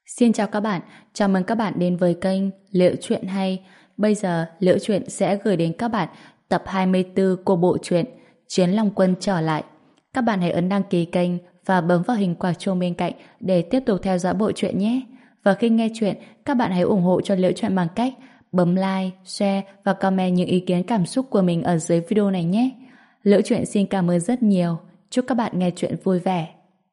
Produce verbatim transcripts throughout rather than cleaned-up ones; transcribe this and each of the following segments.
Xin chào các bạn, chào mừng các bạn đến với kênh Liễu Chuyện Hay. Bây giờ Liễu Chuyện sẽ gửi đến các bạn tập hai mươi tư của bộ truyện Chiến Long Quân trở lại. Các bạn hãy ấn đăng ký kênh và bấm vào hình quả chuông bên cạnh để tiếp tục theo dõi bộ truyện nhé. Và khi nghe chuyện, các bạn hãy ủng hộ cho Liễu Chuyện bằng cách bấm like, share và comment những ý kiến cảm xúc của mình ở dưới video này nhé. Liễu Chuyện xin cảm ơn rất nhiều. Chúc các bạn nghe chuyện vui vẻ.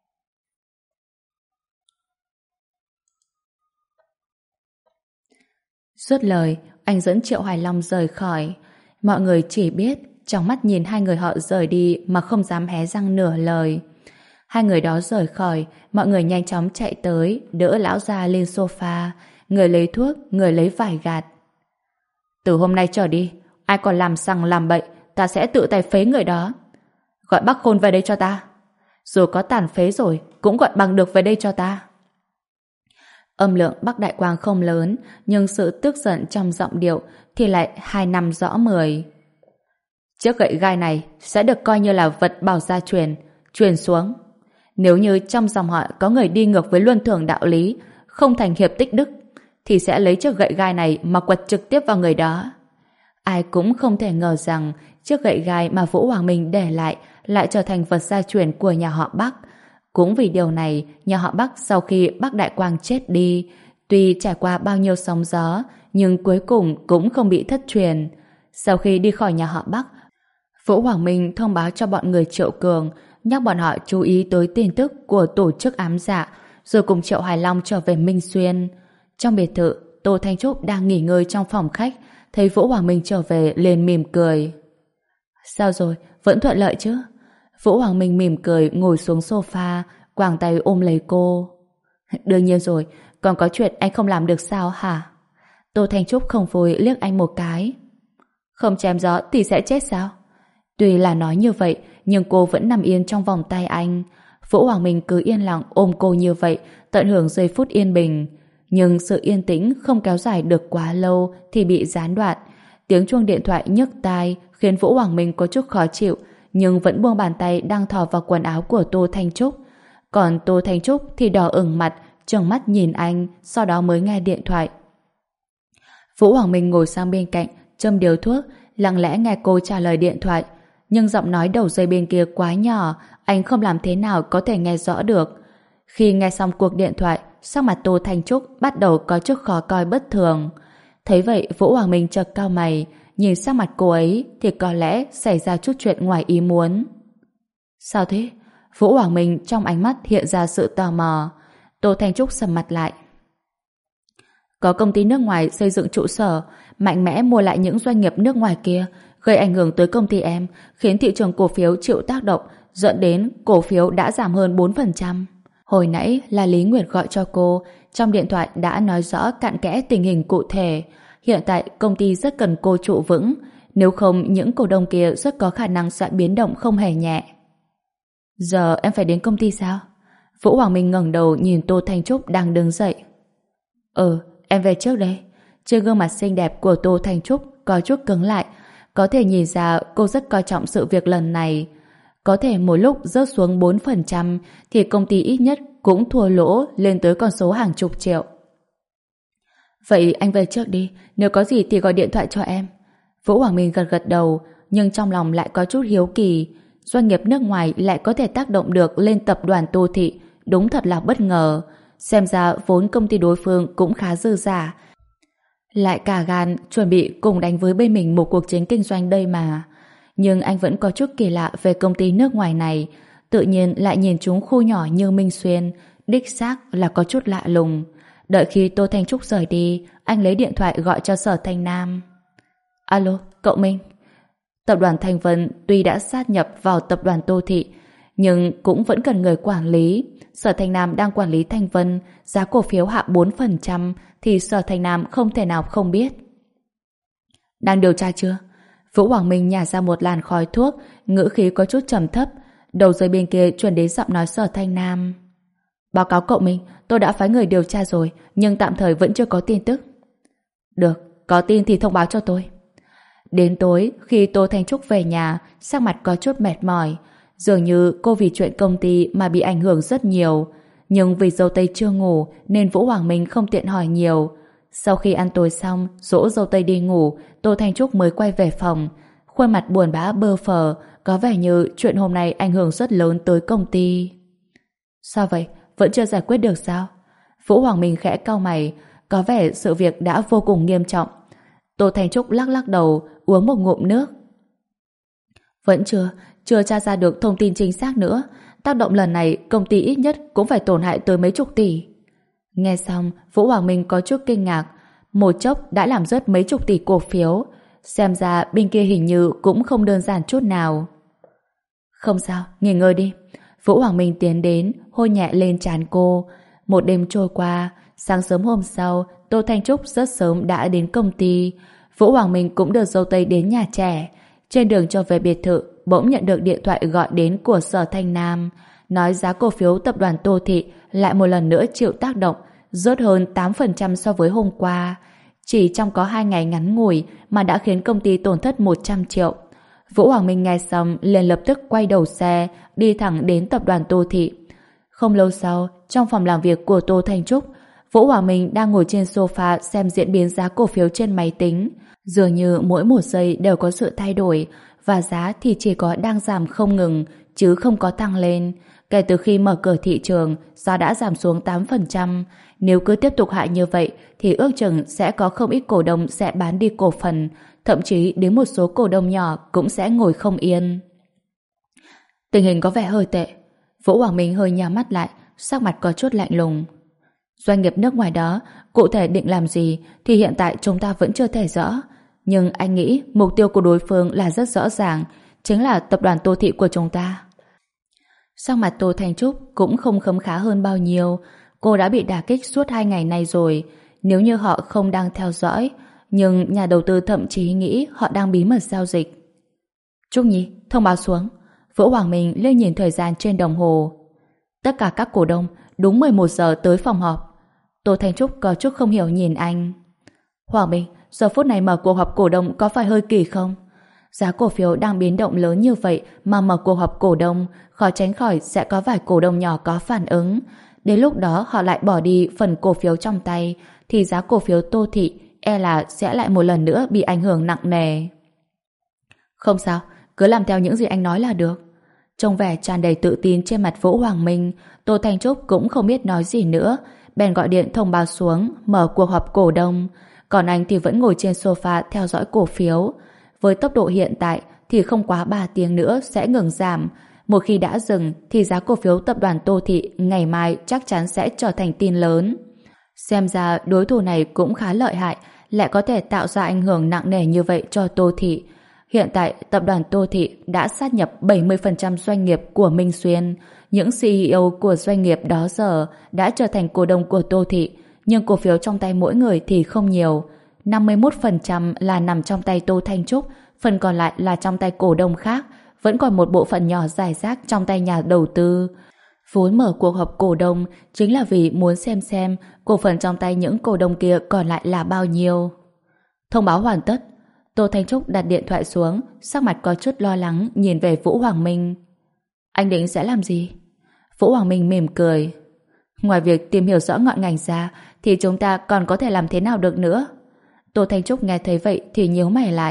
Dứt lời, anh dẫn Triệu Hoài Long rời khỏi. Mọi người chỉ biết trong mắt nhìn hai người họ rời đi mà không dám hé răng nửa lời. Hai người đó rời khỏi, mọi người nhanh chóng chạy tới, đỡ lão già lên sofa, người lấy thuốc, người lấy vải gạt. Từ hôm nay trở đi, ai còn làm sằng làm bậy, ta sẽ tự tay phế người đó. Gọi bác Khôn về đây cho ta. Dù có tàn phế rồi, cũng gọi bằng được về đây cho ta. Âm lượng Bắc Đại Quang không lớn, nhưng sự tức giận trong giọng điệu thì lại hai năm rõ mười. Chiếc gậy gai này sẽ được coi như là vật bảo gia truyền, truyền xuống. Nếu như trong dòng họ có người đi ngược với luân thường đạo lý, không thành hiệp tích đức, thì sẽ lấy chiếc gậy gai này mà quật trực tiếp vào người đó. Ai cũng không thể ngờ rằng chiếc gậy gai mà Vũ Hoàng Minh để lại lại trở thành vật gia truyền của nhà họ Bắc. Cũng vì điều này, nhà họ Bắc sau khi Bắc Đại Quang chết đi, tuy trải qua bao nhiêu sóng gió, nhưng cuối cùng cũng không bị thất truyền. Sau khi đi khỏi nhà họ Bắc, Vũ Hoàng Minh thông báo cho bọn người Triệu Cường, nhắc bọn họ chú ý tới tin tức của tổ chức ám dạ, rồi cùng Triệu Hoài Long trở về Minh Xuyên. Trong biệt thự, Tô Thanh Trúc đang nghỉ ngơi trong phòng khách, thấy Vũ Hoàng Minh trở về liền mỉm cười. Sao rồi, vẫn thuận lợi chứ? Vũ Hoàng Minh mỉm cười ngồi xuống sofa, quàng tay ôm lấy cô. Đương nhiên rồi, còn có chuyện anh không làm được sao hả? Tô Thanh Trúc không vui liếc anh một cái. Không chém gió thì sẽ chết sao? Tuy là nói như vậy, nhưng cô vẫn nằm yên trong vòng tay anh. Vũ Hoàng Minh cứ yên lặng ôm cô như vậy, tận hưởng giây phút yên bình. Nhưng sự yên tĩnh không kéo dài được quá lâu thì bị gián đoạn. Tiếng chuông điện thoại nhức tai khiến Vũ Hoàng Minh có chút khó chịu, nhưng vẫn buông bàn tay đang thò vào quần áo của Tô Thanh Trúc. Còn Tô Thanh Trúc thì đỏ ửng mặt, trừng mắt nhìn anh, sau đó mới nghe điện thoại. Vũ Hoàng Minh ngồi sang bên cạnh, châm điếu thuốc, lặng lẽ nghe cô trả lời điện thoại. Nhưng giọng nói đầu dây bên kia quá nhỏ, anh không làm thế nào có thể nghe rõ được. Khi nghe xong cuộc điện thoại, sắc mặt Tô Thanh Trúc bắt đầu có chút khó coi bất thường. Thấy vậy, Vũ Hoàng Minh chợt cau mày, nhìn sắc mặt cô ấy thì có lẽ xảy ra chút chuyện ngoài ý muốn. Sao thế? Vũ Hoàng Minh trong ánh mắt hiện ra sự tò mò. Tô Thanh Trúc sầm mặt lại. Có công ty nước ngoài xây dựng trụ sở, mạnh mẽ mua lại những doanh nghiệp nước ngoài kia, gây ảnh hưởng tới công ty em, khiến thị trường cổ phiếu chịu tác động, dẫn đến cổ phiếu đã giảm hơn bốn phần trăm. Hồi nãy là Lý Nguyệt gọi cho cô, trong điện thoại đã nói rõ cặn kẽ tình hình cụ thể. Hiện tại công ty rất cần cô trụ vững, nếu không những cổ đông kia rất có khả năng sẽ biến động không hề nhẹ. Giờ em phải đến công ty sao? Vũ Hoàng Minh ngẩng đầu nhìn Tô Thanh Trúc đang đứng dậy. Ừ, em về trước đây. Trên gương mặt xinh đẹp của Tô Thanh Trúc có chút cứng lại, có thể nhìn ra cô rất coi trọng sự việc lần này. Có thể một lúc rớt xuống bốn phần trăm thì công ty ít nhất cũng thua lỗ lên tới con số hàng chục triệu. Vậy anh về trước đi, nếu có gì thì gọi điện thoại cho em. Vũ Hoàng Minh gật gật đầu, nhưng trong lòng lại có chút hiếu kỳ. Doanh nghiệp nước ngoài lại có thể tác động được lên tập đoàn Tô Thị, đúng thật là bất ngờ. Xem ra vốn công ty đối phương cũng khá dư giả, lại cả gan chuẩn bị cùng đánh với bên mình một cuộc chiến kinh doanh đây mà. Nhưng anh vẫn có chút kỳ lạ về công ty nước ngoài này, tự nhiên lại nhìn chúng khu nhỏ như Minh Xuyên, đích xác là có chút lạ lùng. Đợi khi Tô Thanh Trúc rời đi, anh lấy điện thoại gọi cho Sở Thanh Nam. Alo, cậu Minh. Tập đoàn Thanh Vân tuy đã sát nhập vào tập đoàn Tô Thị, nhưng cũng vẫn cần người quản lý. Sở Thanh Nam đang quản lý Thanh Vân, giá cổ phiếu hạ bốn phần trăm thì Sở Thanh Nam không thể nào không biết. Đang điều tra chưa? Vũ Hoàng Minh nhả ra một làn khói thuốc, ngữ khí có chút trầm thấp. Đầu dây bên kia truyền đến giọng nói Sở Thanh Nam. Báo cáo cậu Minh, tôi đã phái người điều tra rồi, nhưng tạm thời vẫn chưa có tin tức. Được, có tin thì thông báo cho tôi. Đến tối, khi Tô Thanh Trúc về nhà, sắc mặt có chút mệt mỏi. Dường như cô vì chuyện công ty mà bị ảnh hưởng rất nhiều. Nhưng vì dâu tây chưa ngủ nên Vũ Hoàng Minh không tiện hỏi nhiều. Sau khi ăn tối xong, dỗ dâu tây đi ngủ, Tô Thanh Trúc mới quay về phòng. Khuôn mặt buồn bã bơ phờ, có vẻ như chuyện hôm nay ảnh hưởng rất lớn tới công ty. Sao vậy? Vẫn chưa giải quyết được sao? Vũ Hoàng Minh khẽ cau mày, có vẻ sự việc đã vô cùng nghiêm trọng. Tô Thanh Trúc lắc lắc đầu, uống một ngụm nước. Vẫn chưa, chưa tra ra được thông tin chính xác nữa. Tác động lần này công ty ít nhất cũng phải tổn hại tới mấy chục tỷ. Nghe xong, Vũ Hoàng Minh có chút kinh ngạc. Một chốc đã làm rớt mấy chục tỷ cổ phiếu. Xem ra bên kia hình như cũng không đơn giản chút nào. Không sao, nghỉ ngơi đi. Vũ Hoàng Minh tiến đến, hôn nhẹ lên trán cô. Một đêm trôi qua, sáng sớm hôm sau, Tô Thanh Trúc rất sớm đã đến công ty. Vũ Hoàng Minh cũng được dâu tây đến nhà trẻ. Trên đường trở về biệt thự, bỗng nhận được điện thoại gọi đến của Sở Thanh Nam, nói giá cổ phiếu tập đoàn Tô Thị lại một lần nữa chịu tác động, rớt hơn tám phần trăm so với hôm qua. Chỉ trong có hai ngày ngắn ngủi mà đã khiến công ty tổn thất một trăm triệu. Vũ Hoàng Minh nghe xong liền lập tức quay đầu xe, đi thẳng đến tập đoàn Tô Thị. Không lâu sau, trong phòng làm việc của Tô Thanh Trúc, Vũ Hoàng Minh đang ngồi trên sofa xem diễn biến giá cổ phiếu trên máy tính. Dường như mỗi một giây đều có sự thay đổi, và giá thì chỉ có đang giảm không ngừng, chứ không có tăng lên. Kể từ khi mở cửa thị trường, giá đã giảm xuống tám phần trăm. Nếu cứ tiếp tục hạ như vậy, thì ước chừng sẽ có không ít cổ đông sẽ bán đi cổ phần, thậm chí đến một số cổ đông nhỏ cũng sẽ ngồi không yên. Tình hình có vẻ hơi tệ. Vũ Hoàng Minh hơi nhắm mắt lại, sắc mặt có chút lạnh lùng. Doanh nghiệp nước ngoài đó, cụ thể định làm gì thì hiện tại chúng ta vẫn chưa thể rõ. Nhưng anh nghĩ mục tiêu của đối phương là rất rõ ràng, chính là tập đoàn Tô Thị của chúng ta. Sắc mặt Tô Thanh Trúc cũng không khấm khá hơn bao nhiêu. Cô đã bị đả kích suốt hai ngày nay rồi. Nếu như họ không đang theo dõi, nhưng nhà đầu tư thậm chí nghĩ họ đang bí mật giao dịch. Trúc Nhi, thông báo xuống. Vũ Hoàng Minh lên nhìn thời gian trên đồng hồ. Tất cả các cổ đông đúng mười một giờ tới phòng họp. Tô Thanh Trúc có chút không hiểu nhìn anh. Hoàng Minh, giờ phút này mở cuộc họp cổ đông có phải hơi kỳ không? Giá cổ phiếu đang biến động lớn như vậy mà mở cuộc họp cổ đông, khó tránh khỏi sẽ có vài cổ đông nhỏ có phản ứng. Đến lúc đó họ lại bỏ đi phần cổ phiếu trong tay, thì giá cổ phiếu Tô Thị e là sẽ lại một lần nữa bị ảnh hưởng nặng nề. Không sao, cứ làm theo những gì anh nói là được. Trông vẻ tràn đầy tự tin trên mặt Vũ Hoàng Minh, Tô Thanh Trúc cũng không biết nói gì nữa, bèn gọi điện thông báo xuống mở cuộc họp cổ đông. Còn anh thì vẫn ngồi trên sofa theo dõi cổ phiếu. Với tốc độ hiện tại thì không quá ba tiếng nữa sẽ ngừng giảm. Một khi đã dừng thì giá cổ phiếu tập đoàn Tô Thị ngày mai chắc chắn sẽ trở thành tin lớn. Xem ra đối thủ này cũng khá lợi hại, lại có thể tạo ra ảnh hưởng nặng nề như vậy cho Tô Thị. Hiện tại tập đoàn Tô Thị đã sát nhập bảy mươi phần trăm doanh nghiệp của Minh Xuyên. Những xê e ô của doanh nghiệp đó giờ đã trở thành cổ đông của Tô Thị, nhưng cổ phiếu trong tay mỗi người thì không nhiều. năm mươi mốt phần trăm là nằm trong tay Tô Thanh Trúc, phần còn lại là trong tay cổ đông khác, vẫn còn một bộ phận nhỏ rải rác trong tay nhà đầu tư. Vốn mở cuộc họp cổ đông chính là vì muốn xem xem cổ phần trong tay những cổ đông kia còn lại là bao nhiêu. Thông báo hoàn tất. Tô Thanh Trúc đặt điện thoại xuống, sắc mặt có chút lo lắng nhìn về Vũ Hoàng Minh. Anh định sẽ làm gì? Vũ Hoàng Minh mỉm cười. Ngoài việc tìm hiểu rõ ngọn ngành ra thì chúng ta còn có thể làm thế nào được nữa? Tô Thanh Trúc nghe thấy vậy thì nhíu mày lại.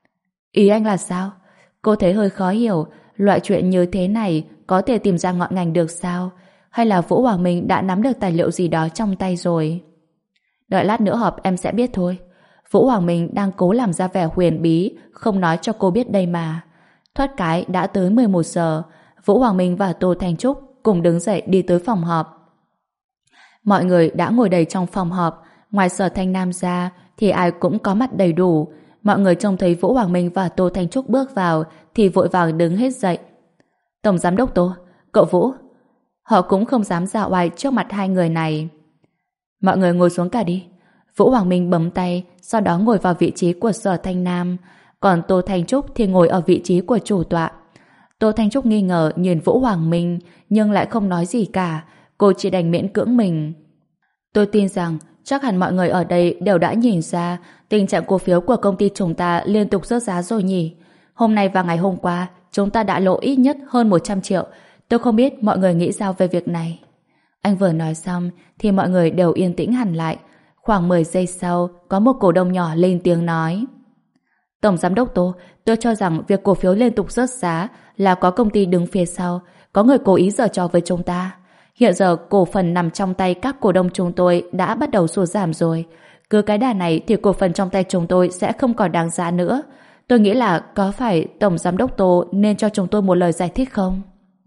Ý anh là sao? Cô thấy hơi khó hiểu, loại chuyện như thế này có thể tìm ra ngọn ngành được sao? Hay là Vũ Hoàng Minh đã nắm được tài liệu gì đó trong tay rồi? Đợi lát nữa họp em sẽ biết thôi. Vũ Hoàng Minh đang cố làm ra vẻ huyền bí, không nói cho cô biết đây mà. Thoát cái đã tới mười một giờ, Vũ Hoàng Minh và Tô Thanh Trúc cùng đứng dậy đi tới phòng họp. Mọi người đã ngồi đầy trong phòng họp, ngoài Sở Thanh Nam ra thì ai cũng có mặt đầy đủ. Mọi người trông thấy Vũ Hoàng Minh và Tô Thanh Trúc bước vào thì vội vàng đứng hết dậy. Tổng giám đốc Tô, cậu Vũ. Họ cũng không dám ra oai trước mặt hai người này. Mọi người ngồi xuống cả đi. Vũ Hoàng Minh bấm tay, sau đó ngồi vào vị trí của Sở Thanh Nam, còn Tô Thanh Trúc thì ngồi ở vị trí của chủ tọa. Tô Thanh Trúc nghi ngờ nhìn Vũ Hoàng Minh nhưng lại không nói gì cả, cô chỉ đành miễn cưỡng mình. Tôi tin rằng chắc hẳn mọi người ở đây đều đã nhìn ra tình trạng cổ phiếu của công ty chúng ta liên tục rớt giá rồi nhỉ. Hôm nay và ngày hôm qua chúng ta đã lỗ ít nhất hơn một trăm triệu. Tôi không biết mọi người nghĩ sao về việc này. Anh vừa nói xong thì mọi người đều yên tĩnh hẳn lại. Khoảng mười giây sau, có một cổ đông nhỏ lên tiếng nói: Tổng giám đốc Tô, tôi cho rằng việc cổ phiếu liên tục rớt giá là có công ty đứng phía sau, có người cố ý giở trò với chúng ta. Hiện giờ cổ phần nằm trong tay các cổ đông chúng tôi đã bắt đầu sụt giảm rồi. Cứ cái đà này thì cổ phần trong tay chúng tôi sẽ không còn đáng giá nữa. Tôi nghĩ là có phải Tổng giám đốc Tô nên cho chúng tôi một lời giải thích không?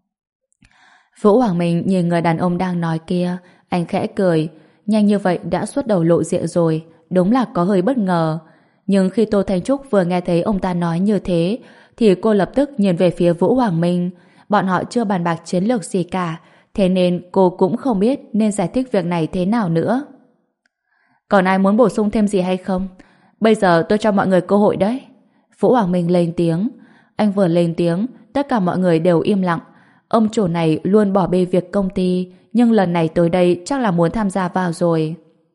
Vũ Hoàng Minh nhìn người đàn ông đang nói kia, anh khẽ cười. Nhanh như vậy đã xuất đầu lộ diện rồi, đúng là có hơi bất ngờ. Nhưng khi Tô Thanh Trúc vừa nghe thấy ông ta nói như thế, thì cô lập tức nhìn về phía Vũ Hoàng Minh. Bọn họ chưa bàn bạc chiến lược gì cả, thế nên cô cũng không biết nên giải thích việc này thế nào nữa. Còn ai muốn bổ sung thêm gì hay không? Bây giờ tôi cho mọi người cơ hội đấy. Vũ Hoàng Minh lên tiếng. Anh vừa lên tiếng, tất cả mọi người đều im lặng. Ông chủ này luôn bỏ bê việc công ty, nhưng lần này tới đây chắc là muốn tham gia vào rồi.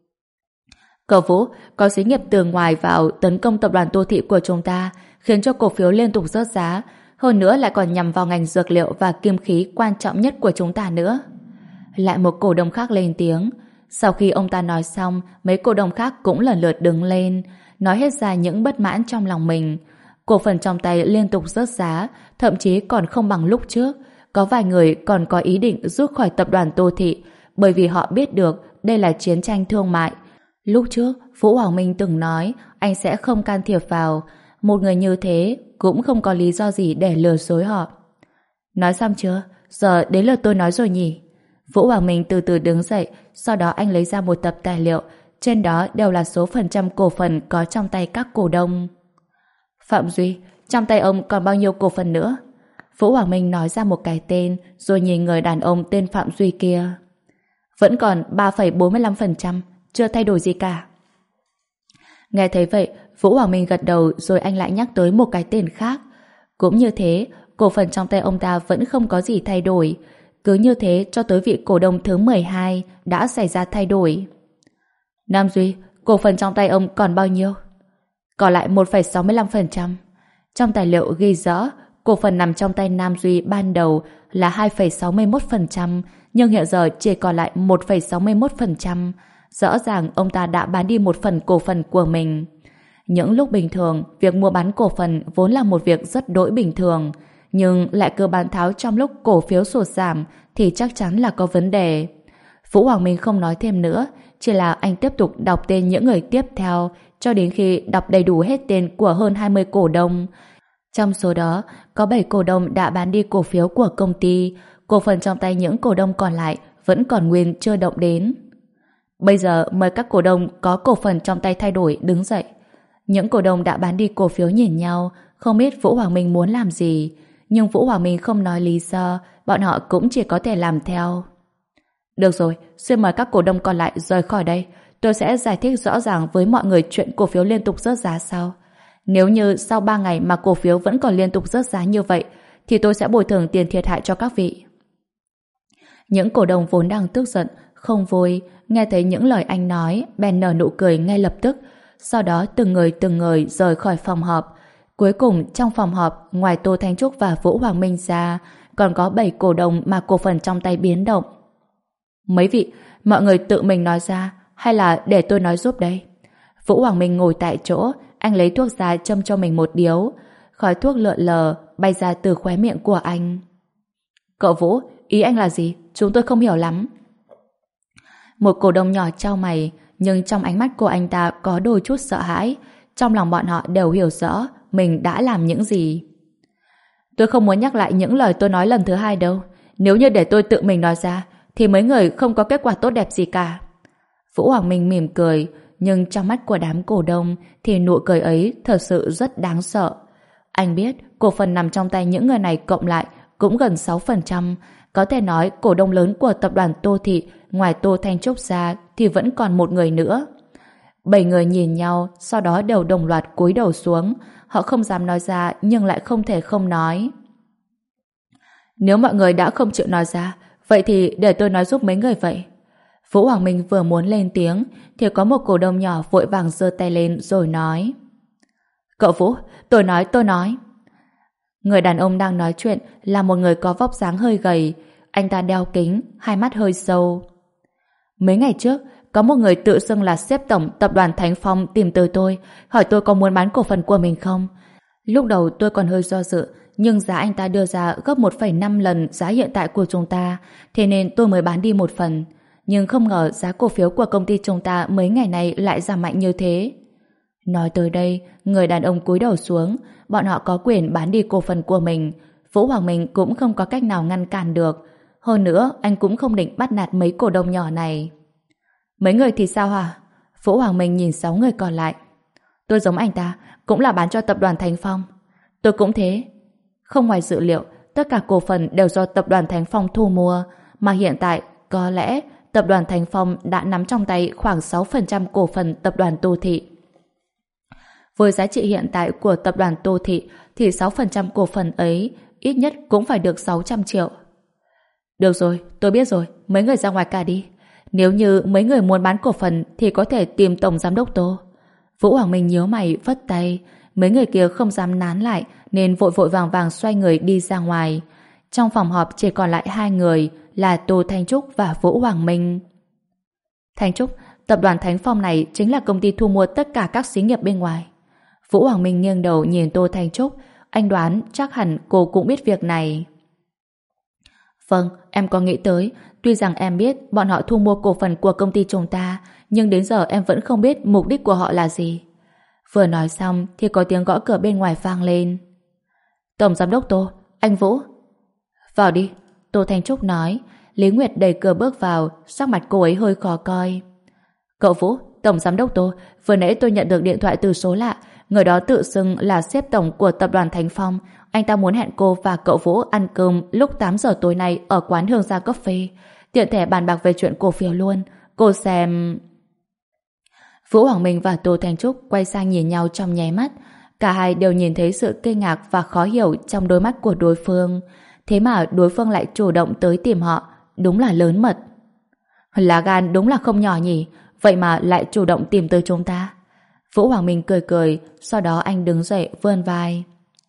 Cậu Vũ, có xí nghiệp từ ngoài vào tấn công tập đoàn Tô Thị của chúng ta, khiến cho cổ phiếu liên tục rớt giá, hơn nữa lại còn nhằm vào ngành dược liệu và kim khí quan trọng nhất của chúng ta nữa. Lại một cổ đông khác lên tiếng. Sau khi ông ta nói xong, mấy cổ đông khác cũng lần lượt đứng lên, nói hết ra những bất mãn trong lòng mình. Cổ phần trong tay liên tục rớt giá, thậm chí còn không bằng lúc trước. Có vài người còn có ý định rút khỏi tập đoàn Tô Thị, bởi vì họ biết được đây là chiến tranh thương mại. Lúc trước, Vũ Hoàng Minh từng nói anh sẽ không can thiệp vào. Một người như thế cũng không có lý do gì để lừa dối họ. Nói xong chưa? Giờ đến lượt tôi nói rồi nhỉ? Vũ Hoàng Minh từ từ đứng dậy, sau đó anh lấy ra một tập tài liệu, trên đó đều là số phần trăm cổ phần có trong tay các cổ đông. Phạm Duy, trong tay ông còn bao nhiêu cổ phần nữa? Vũ Hoàng Minh nói ra một cái tên, rồi nhìn người đàn ông tên Phạm Duy kia. Vẫn còn ba phẩy bốn mươi lăm phần trăm, chưa thay đổi gì cả. Nghe thấy vậy, Vũ Hoàng Minh gật đầu, rồi anh lại nhắc tới một cái tên khác. Cũng như thế, cổ phần trong tay ông ta vẫn không có gì thay đổi. Cứ như thế cho tới vị cổ đông thứ mười hai đã xảy ra thay đổi. Nam Duy, cổ phần trong tay ông còn bao nhiêu? Còn lại một phẩy sáu mươi lăm phần trăm. Trong tài liệu ghi rõ, cổ phần nằm trong tay Nam Duy ban đầu là hai phẩy sáu mươi mốt phần trăm, nhưng hiện giờ chỉ còn lại một phẩy sáu mươi mốt phần trăm. Rõ ràng ông ta đã bán đi một phần cổ phần của mình. Những lúc bình thường, việc mua bán cổ phần vốn là một việc rất đỗi bình thường, nhưng lại cứ bán tháo trong lúc cổ phiếu sụt giảm thì chắc chắn là có vấn đề. Vũ Hoàng Minh không nói thêm nữa, chỉ là anh tiếp tục đọc tên những người tiếp theo cho đến khi đọc đầy đủ hết tên của hơn hai mươi cổ đông. Trong số đó, có bảy cổ đông đã bán đi cổ phiếu của công ty, cổ phần trong tay những cổ đông còn lại vẫn còn nguyên chưa động đến. Bây giờ mời các cổ đông có cổ phần trong tay thay đổi đứng dậy. Những cổ đông đã bán đi cổ phiếu nhìn nhau, không biết Vũ Hoàng Minh muốn làm gì, nhưng Vũ Hoàng Minh không nói lý do, bọn họ cũng chỉ có thể làm theo. Được rồi, xin mời các cổ đông còn lại rời khỏi đây. Tôi sẽ giải thích rõ ràng với mọi người chuyện cổ phiếu liên tục rớt giá sau. Nếu như sau ba ngày mà cổ phiếu vẫn còn liên tục rớt giá như vậy, thì tôi sẽ bồi thường tiền thiệt hại cho các vị. Những cổ đông vốn đang tức giận, không vui, nghe thấy những lời anh nói, bèn nở nụ cười ngay lập tức. Sau đó từng người từng người rời khỏi phòng họp. Cuối cùng trong phòng họp, ngoài Tô Thanh Trúc và Vũ Hoàng Minh ra, còn có bảy cổ đông mà cổ phần trong tay biến động. Mấy vị, mọi người tự mình nói ra, hay là để tôi nói giúp đây? Vũ Hoàng Minh ngồi tại chỗ, anh lấy thuốc ra châm cho mình một điếu. Khói thuốc lượn lờ bay ra từ khóe miệng của anh. Cậu Vũ, ý anh là gì? Chúng tôi không hiểu lắm. Một cổ đông nhỏ chau mày, nhưng trong ánh mắt của anh ta có đôi chút sợ hãi. Trong lòng bọn họ đều hiểu rõ mình đã làm những gì. Tôi không muốn nhắc lại những lời tôi nói lần thứ hai đâu. Nếu như để tôi tự mình nói ra, thì mấy người không có kết quả tốt đẹp gì cả. Vũ Hoàng Minh mỉm cười, nhưng trong mắt của đám cổ đông thì nụ cười ấy thật sự rất đáng sợ. Anh biết cổ phần nằm trong tay những người này cộng lại cũng gần sáu phần trăm. Có thể nói cổ đông lớn của tập đoàn Tô Thị ngoài Tô Thanh Trúc ra thì vẫn còn một người nữa. Bảy người nhìn nhau, sau đó đều đồng loạt cúi đầu xuống. Họ không dám nói ra nhưng lại không thể không nói. Nếu mọi người đã không chịu nói ra, vậy thì để tôi nói giúp mấy người vậy. Vũ Hoàng Minh vừa muốn lên tiếng thì có một cổ đông nhỏ vội vàng giơ tay lên rồi nói. Cậu Vũ, tôi nói, tôi nói. Người đàn ông đang nói chuyện là một người có vóc dáng hơi gầy. Anh ta đeo kính, hai mắt hơi sâu. Mấy ngày trước, có một người tự xưng là sếp tổng tập đoàn Thánh Phong tìm tới tôi, hỏi tôi có muốn bán cổ phần của mình không. Lúc đầu tôi còn hơi do dự, nhưng giá anh ta đưa ra gấp một phẩy năm lần giá hiện tại của chúng ta, thế nên tôi mới bán đi một phần. Nhưng không ngờ giá cổ phiếu của công ty chúng ta mấy ngày này lại giảm mạnh như thế. Nói tới đây, người đàn ông cúi đầu xuống, bọn họ có quyền bán đi cổ phần của mình. Vũ Hoàng Minh cũng không có cách nào ngăn cản được. Hơn nữa, anh cũng không định bắt nạt mấy cổ đông nhỏ này. Mấy người thì sao hả? Vũ Hoàng Minh nhìn sáu người còn lại. Tôi giống anh ta, cũng là bán cho tập đoàn Thánh Phong. Tôi cũng thế. Không ngoài dự liệu, tất cả cổ phần đều do tập đoàn Thánh Phong thu mua, mà hiện tại, có lẽ, tập đoàn Thánh Phong đã nắm trong tay khoảng sáu phần trăm cổ phần tập đoàn Tô Thị. Với giá trị hiện tại của tập đoàn Tô Thị thì sáu phần trăm cổ phần ấy ít nhất cũng phải được sáu trăm triệu. Được rồi, tôi biết rồi, mấy người ra ngoài cả đi. Nếu như mấy người muốn bán cổ phần thì có thể tìm Tổng Giám đốc Tô. Vũ Hoàng Minh nhíu mày vất tay. Mấy người kia không dám nán lại nên vội vội vàng vàng xoay người đi ra ngoài. Trong phòng họp chỉ còn lại hai người là Tô Thanh Trúc và Vũ Hoàng Minh. Thanh Trúc, tập đoàn Thánh Phong này chính là công ty thu mua tất cả các xí nghiệp bên ngoài. Vũ Hoàng Minh nghiêng đầu nhìn Tô Thanh Trúc. Anh đoán chắc hẳn cô cũng biết việc này. Vâng, em có nghĩ tới. Tuy rằng em biết bọn họ thu mua cổ phần của công ty chúng ta, nhưng đến giờ em vẫn không biết mục đích của họ là gì. Vừa nói xong thì có tiếng gõ cửa bên ngoài vang lên. Tổng Giám đốc Tô, anh Vũ. Vào đi, Tô Thanh Trúc nói. Lý Nguyệt đẩy cửa bước vào, sắc mặt cô ấy hơi khó coi. Cậu Vũ, Tổng Giám đốc Tô, vừa nãy tôi nhận được điện thoại từ số lạ. Người đó tự xưng là sếp tổng của tập đoàn Thánh Phong. Anh ta muốn hẹn cô và cậu Vũ ăn cơm lúc tám giờ tối nay ở quán Hương Gia Coffee. Tiện thể bàn bạc về chuyện cổ phiếu luôn. Cô xem... Vũ Hoàng Minh và Tô Thanh Trúc quay sang nhìn nhau trong nháy mắt. Cả hai đều nhìn thấy sự kinh ngạc và khó hiểu trong đôi mắt của đối phương. Thế mà đối phương lại chủ động tới tìm họ. Đúng là lớn mật. Lá gan đúng là không nhỏ nhỉ. Vậy mà lại chủ động tìm tới chúng ta. Vũ Hoàng Minh cười cười, sau đó anh đứng dậy vươn vai.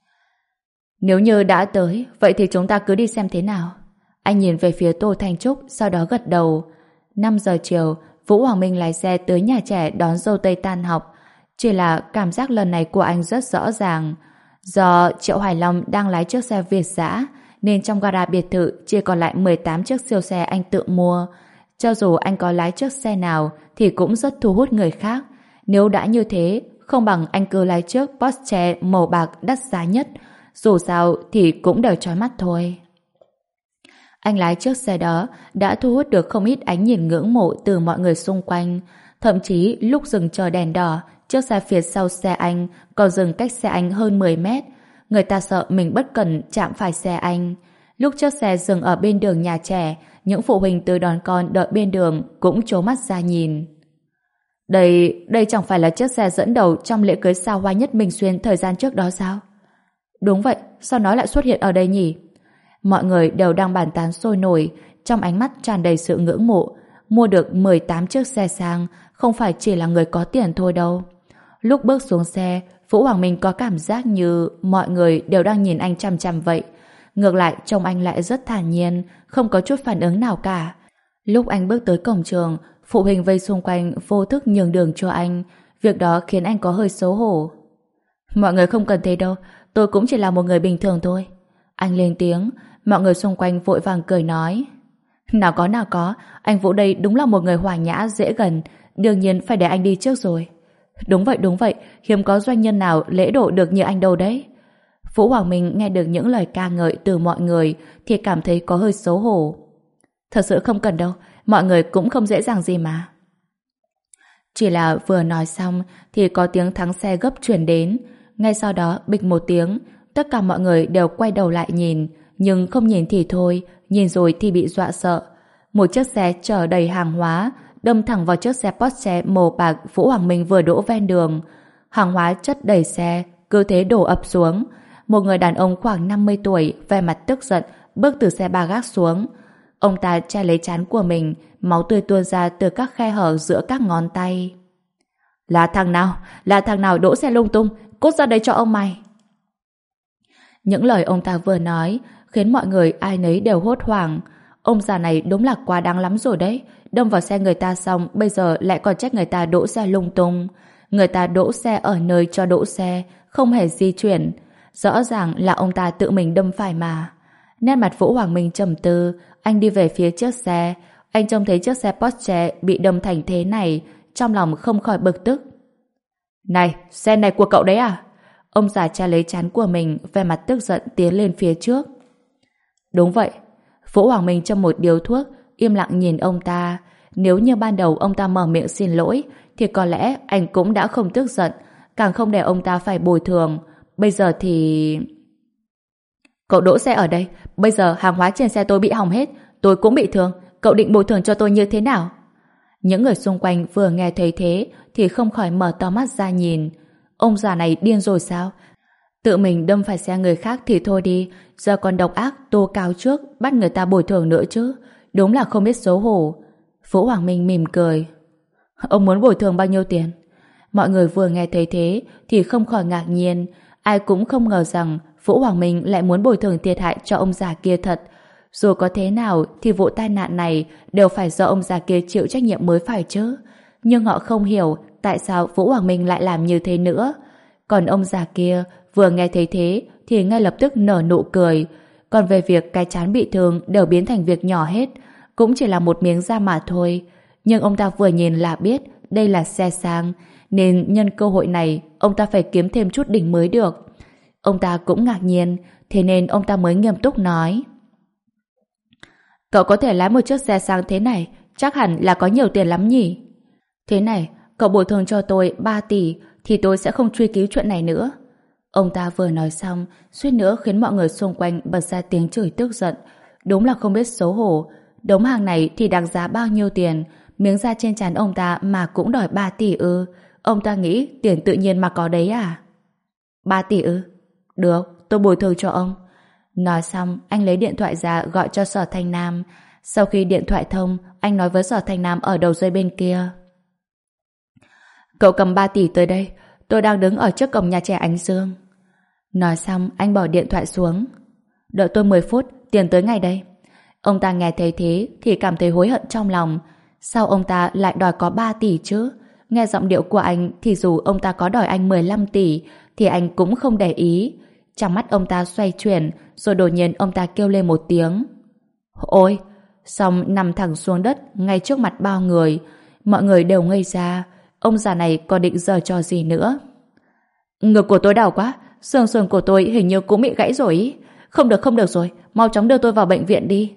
Nếu như đã tới, vậy thì chúng ta cứ đi xem thế nào. Anh nhìn về phía Tô Thanh Trúc, sau đó gật đầu. năm giờ chiều, Vũ Hoàng Minh lái xe tới nhà trẻ đón dâu tây tan học. Chỉ là cảm giác lần này của anh rất rõ ràng. Do Triệu Hoài Long đang lái chiếc xe Việt dã, nên trong gara biệt thự chỉ còn lại mười tám chiếc siêu xe anh tự mua. Cho dù anh có lái chiếc xe nào thì cũng rất thu hút người khác. Nếu đã như thế, không bằng anh cứ lái chiếc Porsche màu bạc đắt giá nhất. Dù sao thì cũng đều chói mắt thôi. Anh lái chiếc xe đó đã thu hút được không ít ánh nhìn ngưỡng mộ từ mọi người xung quanh. Thậm chí lúc dừng chờ đèn đỏ, chiếc xe phía sau xe anh còn dừng cách xe anh hơn mười mét. Người ta sợ mình bất cẩn chạm phải xe anh. Lúc chiếc xe dừng ở bên đường nhà trẻ, những phụ huynh tới đón con đợi bên đường cũng trố mắt ra nhìn. Đây, đây chẳng phải là chiếc xe dẫn đầu trong lễ cưới xa hoa nhất Minh Xuyên thời gian trước đó sao? Đúng vậy, sao nó lại xuất hiện ở đây nhỉ? Mọi người đều đang bàn tán sôi nổi, trong ánh mắt tràn đầy sự ngưỡng mộ. Mua được mười tám chiếc xe sang, không phải chỉ là người có tiền thôi đâu. Lúc bước xuống xe, Vũ Hoàng Minh có cảm giác như mọi người đều đang nhìn anh chằm chằm vậy. Ngược lại, trông anh lại rất thản nhiên, không có chút phản ứng nào cả. Lúc anh bước tới cổng trường, phụ huynh vây xung quanh vô thức nhường đường cho anh. Việc đó khiến anh có hơi xấu hổ. Mọi người không cần thế đâu, tôi cũng chỉ là một người bình thường thôi. Anh lên tiếng, mọi người xung quanh vội vàng cười nói. Nào có nào có, anh Vũ đây đúng là một người hòa nhã, dễ gần, đương nhiên phải để anh đi trước rồi. Đúng vậy, đúng vậy, hiếm có doanh nhân nào lễ độ được như anh đâu đấy. Vũ Hoàng Minh nghe được những lời ca ngợi từ mọi người thì cảm thấy có hơi xấu hổ. Thật sự không cần đâu, mọi người cũng không dễ dàng gì mà. Chỉ là vừa nói xong thì có tiếng thắng xe gấp chuyển đến. Ngay sau đó bịch một tiếng, tất cả mọi người đều quay đầu lại nhìn, nhưng không nhìn thì thôi, nhìn rồi thì bị dọa sợ. Một chiếc xe chở đầy hàng hóa đâm thẳng vào chiếc xe Porsche màu bạc Vũ Hoàng Minh vừa đỗ ven đường. Hàng hóa chất đầy xe, cứ thế đổ ập xuống. Một người đàn ông khoảng năm mươi tuổi, vẻ mặt tức giận, bước từ xe ba gác xuống. Ông ta che lấy trán của mình, máu tươi tuôn ra từ các khe hở giữa các ngón tay. Là thằng nào? Là thằng nào đỗ xe lung tung? Cút ra đây cho ông mày! Những lời ông ta vừa nói khiến mọi người ai nấy đều hốt hoảng. ông già này đúng là quá đáng lắm rồi đấy. Đâm vào xe người ta xong, bây giờ lại còn trách người ta đỗ xe lung tung. Người ta đỗ xe ở nơi cho đỗ xe, không hề di chuyển. Rõ ràng là ông ta tự mình đâm phải mà. Nét mặt Vũ Hoàng Minh trầm tư, anh đi về phía chiếc xe. Anh trông thấy chiếc xe Porsche bị đâm thành thế này, trong lòng không khỏi bực tức. Này, xe này của cậu đấy à? Ông già che lấy trán của mình, vẻ mặt tức giận tiến lên phía trước. Đúng vậy. Vũ Hoàng Minh châm một điếu thuốc, im lặng nhìn ông ta. Nếu như ban đầu ông ta mở miệng xin lỗi, thì có lẽ anh cũng đã không tức giận, càng không để ông ta phải bồi thường. Bây giờ thì... Cậu đỗ xe ở đây, bây giờ hàng hóa trên xe tôi bị hỏng hết, tôi cũng bị thương, cậu định bồi thường cho tôi như thế nào? Những người xung quanh vừa nghe thấy thế thì không khỏi mở to mắt ra nhìn. Ông già này điên rồi sao? Tự mình đâm phải xe người khác thì thôi đi, giờ còn độc ác tố cáo trước, bắt người ta bồi thường nữa chứ. Đúng là không biết xấu hổ. Vũ Hoàng Minh mỉm cười. Ông muốn bồi thường bao nhiêu tiền? Mọi người vừa nghe thấy thế thì không khỏi ngạc nhiên. Ai cũng không ngờ rằng Vũ Hoàng Minh lại muốn bồi thường thiệt hại cho ông già kia thật. Dù có thế nào thì vụ tai nạn này đều phải do ông già kia chịu trách nhiệm mới phải chứ. Nhưng họ không hiểu tại sao Vũ Hoàng Minh lại làm như thế nữa. Còn ông già kia vừa nghe thấy thế thì ngay lập tức nở nụ cười. Còn về việc cái trán bị thương đều biến thành việc nhỏ hết, cũng chỉ là một miếng da mà thôi. Nhưng ông ta vừa nhìn là biết đây là xe sang, nên nhân cơ hội này ông ta phải kiếm thêm chút đỉnh mới được. Ông ta cũng ngạc nhiên, thế nên ông ta mới nghiêm túc nói. Cậu có thể lái một chiếc xe sang thế này, chắc hẳn là có nhiều tiền lắm nhỉ? Thế này, cậu bồi thường cho tôi ba tỷ thì tôi sẽ không truy cứu chuyện này nữa. Ông ta vừa nói xong, suýt nữa khiến mọi người xung quanh bật ra tiếng chửi tức giận. Đúng là không biết xấu hổ. Đống hàng này thì đáng giá bao nhiêu tiền? Miếng da trên trán ông ta mà cũng đòi ba tỷ ư? Ông ta nghĩ tiền tự nhiên mà có đấy à? ba tỷ ư? Được, tôi bồi thường cho ông. Nói xong, anh lấy điện thoại ra gọi cho Sở Thanh Nam. Sau khi điện thoại thông, anh nói với Sở Thanh Nam ở đầu dây bên kia. Cậu cầm ba tỷ tới đây, tôi đang đứng ở trước cổng nhà trẻ Ánh Dương. Nói xong, anh bỏ điện thoại xuống. Đợi tôi mười phút, tiền tới ngay đây. Ông ta nghe thấy thế thì cảm thấy hối hận trong lòng. Sao ông ta lại đòi có ba tỷ chứ? Nghe giọng điệu của anh thì dù ông ta có đòi anh mười lăm tỷ thì anh cũng không để ý. Trong mắt ông ta xoay chuyển, rồi đột nhiên ông ta kêu lên một tiếng. Ôi! Xong nằm thẳng xuống đất ngay trước mặt bao người. Mọi người đều ngây ra. Ông già này còn định giở trò gì nữa? Ngực của tôi đau quá, xương sườn của tôi hình như cũng bị gãy rồi ý. Không được không được rồi, mau chóng đưa tôi vào bệnh viện đi.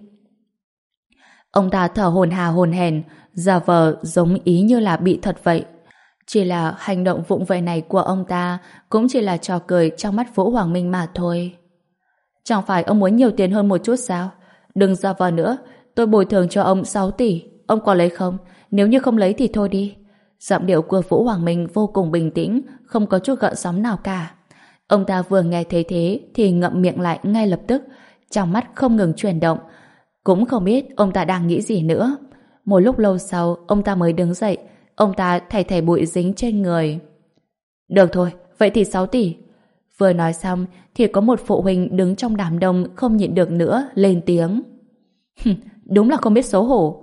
Ông ta thở hổn hà hổn hển, giả vờ giống ý như là bị thật vậy. Chỉ là hành động vụng về này của ông ta cũng chỉ là trò cười trong mắt Vũ Hoàng Minh mà thôi. Chẳng phải ông muốn nhiều tiền hơn một chút sao? Đừng giả vờ nữa, tôi bồi thường cho ông sáu tỷ, ông có lấy không? Nếu như không lấy thì thôi đi. Giọng điệu của Vũ Hoàng Minh vô cùng bình tĩnh, không có chút gợn sóng nào cả. Ông ta vừa nghe thấy thế thì ngậm miệng lại ngay lập tức, trong mắt không ngừng chuyển động. Cũng không biết ông ta đang nghĩ gì nữa. Một lúc lâu sau, ông ta mới đứng dậy. Ông ta thảy thảy bụi dính trên người. Được thôi, vậy thì sáu tỷ. Vừa nói xong thì có một phụ huynh đứng trong đám đông không nhịn được nữa, lên tiếng. Đúng là không biết xấu hổ.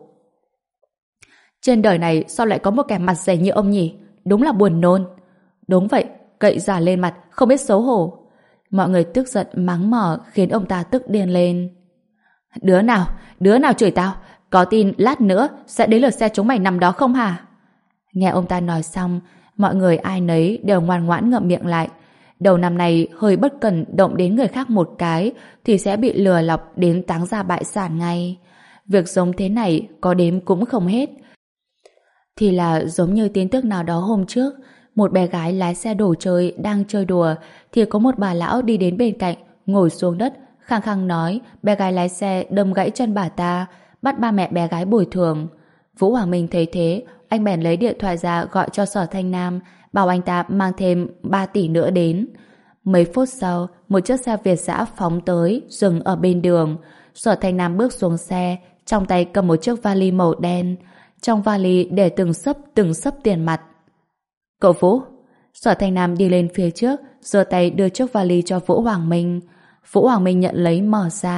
Trên đời này sao lại có một kẻ mặt dày như ông nhỉ? Đúng là buồn nôn. Đúng vậy, cậy giả lên mặt, không biết xấu hổ. Mọi người tức giận mắng mỏ khiến ông ta tức điên lên. Đứa nào, đứa nào chửi tao? Có tin lát nữa sẽ đến lượt xe chúng mày nằm đó không hả? Nghe ông ta nói xong, mọi người ai nấy đều ngoan ngoãn ngậm miệng lại. Đầu năm này hơi bất cẩn động đến người khác một cái thì sẽ bị lừa lọc đến táng gia bại sản ngay. Việc giống thế này có đếm cũng không hết. Thì là giống như tin tức nào đó hôm trước, một bé gái lái xe đồ chơi đang chơi đùa thì có một bà lão đi đến bên cạnh, ngồi xuống đất, khăng khăng nói bé gái lái xe đâm gãy chân bà ta, bắt ba mẹ bé gái bồi thường. Vũ Hoàng Minh thấy thế, anh bèn lấy điện thoại ra gọi cho Sở Thanh Nam, bảo anh ta mang thêm ba tỷ nữa đến. Mấy phút sau, một chiếc xe Việt dã phóng tới, dừng ở bên đường. Sở Thanh Nam bước xuống xe, trong tay cầm một chiếc vali màu đen. Trong vali để từng sấp từng sấp tiền mặt. Cậu Vũ. Sở Thanh Nam đi lên phía trước, giơ tay đưa chiếc vali cho Vũ Hoàng Minh. Vũ Hoàng Minh nhận lấy mở ra,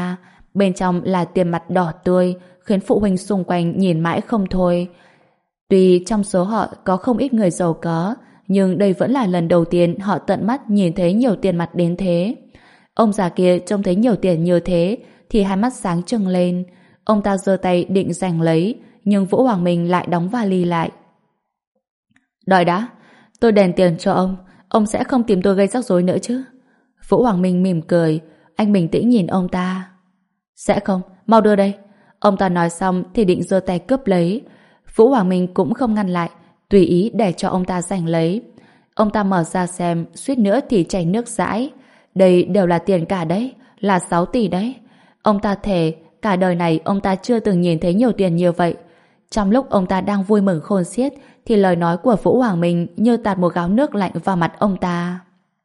Bên trong là tiền mặt đỏ tươi, khiến phụ huynh xung quanh nhìn mãi không thôi. Tuy trong số họ có không ít người giàu có, nhưng đây vẫn là lần đầu tiên họ tận mắt nhìn thấy nhiều tiền mặt đến thế. Ông già kia trông thấy nhiều tiền như thế thì hai mắt sáng trừng lên. Ông ta giơ tay định giành lấy, nhưng Vũ Hoàng Minh lại đóng vali lại. Đợi đã, tôi đền tiền cho ông, ông sẽ không tìm tôi gây rắc rối nữa chứ? Vũ Hoàng Minh mỉm cười, anh bình tĩnh nhìn ông ta. Sẽ không, mau đưa đây. Ông ta nói xong thì định giơ tay cướp lấy. Vũ Hoàng Minh cũng không ngăn lại, tùy ý để cho ông ta giành lấy. Ông ta mở ra xem, suýt nữa thì chảy nước dãi. Đây đều là tiền cả đấy, là sáu tỷ đấy. Ông ta thề, cả đời này ông ta chưa từng nhìn thấy nhiều tiền như vậy. Trong lúc ông ta đang vui mừng khôn xiết thì lời nói của Vũ Hoàng Minh như tạt một gáo nước lạnh vào mặt ông ta.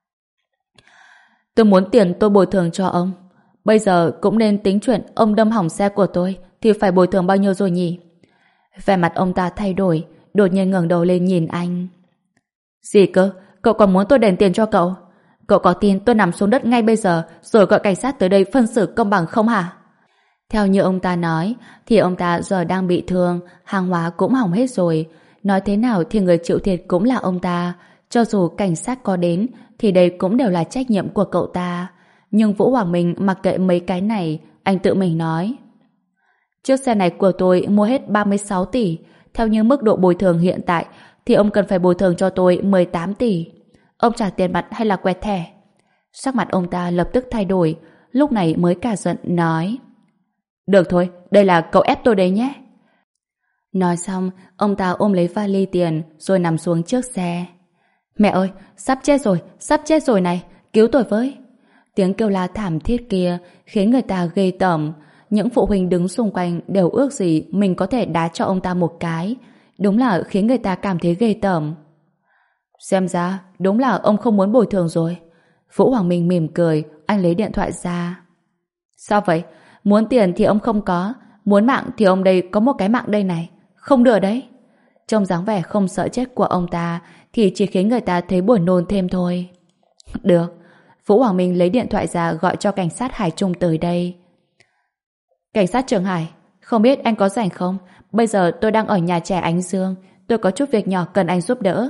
Tôi muốn tiền tôi bồi thường cho ông. Bây giờ cũng nên tính chuyện ông đâm hỏng xe của tôi thì phải bồi thường bao nhiêu rồi nhỉ? Vẻ mặt ông ta thay đổi, đột nhiên ngẩng đầu lên nhìn anh. Gì cơ? Cậu còn muốn tôi đền tiền cho cậu? Cậu có tin tôi nằm xuống đất ngay bây giờ rồi gọi cảnh sát tới đây phân xử công bằng không hả? Theo như ông ta nói thì ông ta giờ đang bị thương, hàng hóa cũng hỏng hết rồi. Nói thế nào thì người chịu thiệt cũng là ông ta. Cho dù cảnh sát có đến thì đây cũng đều là trách nhiệm của cậu ta. Nhưng Vũ Hoàng Minh mặc kệ mấy cái này, anh tự mình nói. Chiếc xe này của tôi mua hết ba mươi sáu tỷ. Theo như mức độ bồi thường hiện tại thì ông cần phải bồi thường cho tôi mười tám tỷ. Ông trả tiền mặt hay là quẹt thẻ? Sắc mặt ông ta lập tức thay đổi, lúc này mới cả giận nói. Được thôi, đây là cậu ép tôi đấy nhé. Nói xong, ông ta ôm lấy vali tiền rồi nằm xuống trước xe. Mẹ ơi, sắp chết rồi, sắp chết rồi này, cứu tôi với. Tiếng kêu la thảm thiết kia khiến người ta ghê tởm. Những phụ huynh đứng xung quanh đều ước gì mình có thể đá cho ông ta một cái. Đúng là khiến người ta cảm thấy ghê tởm. Xem ra, đúng là ông không muốn bồi thường rồi. Vũ Hoàng Minh mỉm cười, anh lấy điện thoại ra. Sao vậy? Muốn tiền thì ông không có, muốn mạng thì ông đây có một cái mạng đây này. Không được đấy. Trông dáng vẻ không sợ chết của ông ta thì chỉ khiến người ta thấy buồn nôn thêm thôi. Được. Vũ Hoàng Minh lấy điện thoại ra gọi cho cảnh sát Hải Trung tới đây. Cảnh sát Trường Hải, không biết anh có rảnh không? Bây giờ tôi đang ở nhà trẻ Ánh Dương, tôi có chút việc nhỏ cần anh giúp đỡ.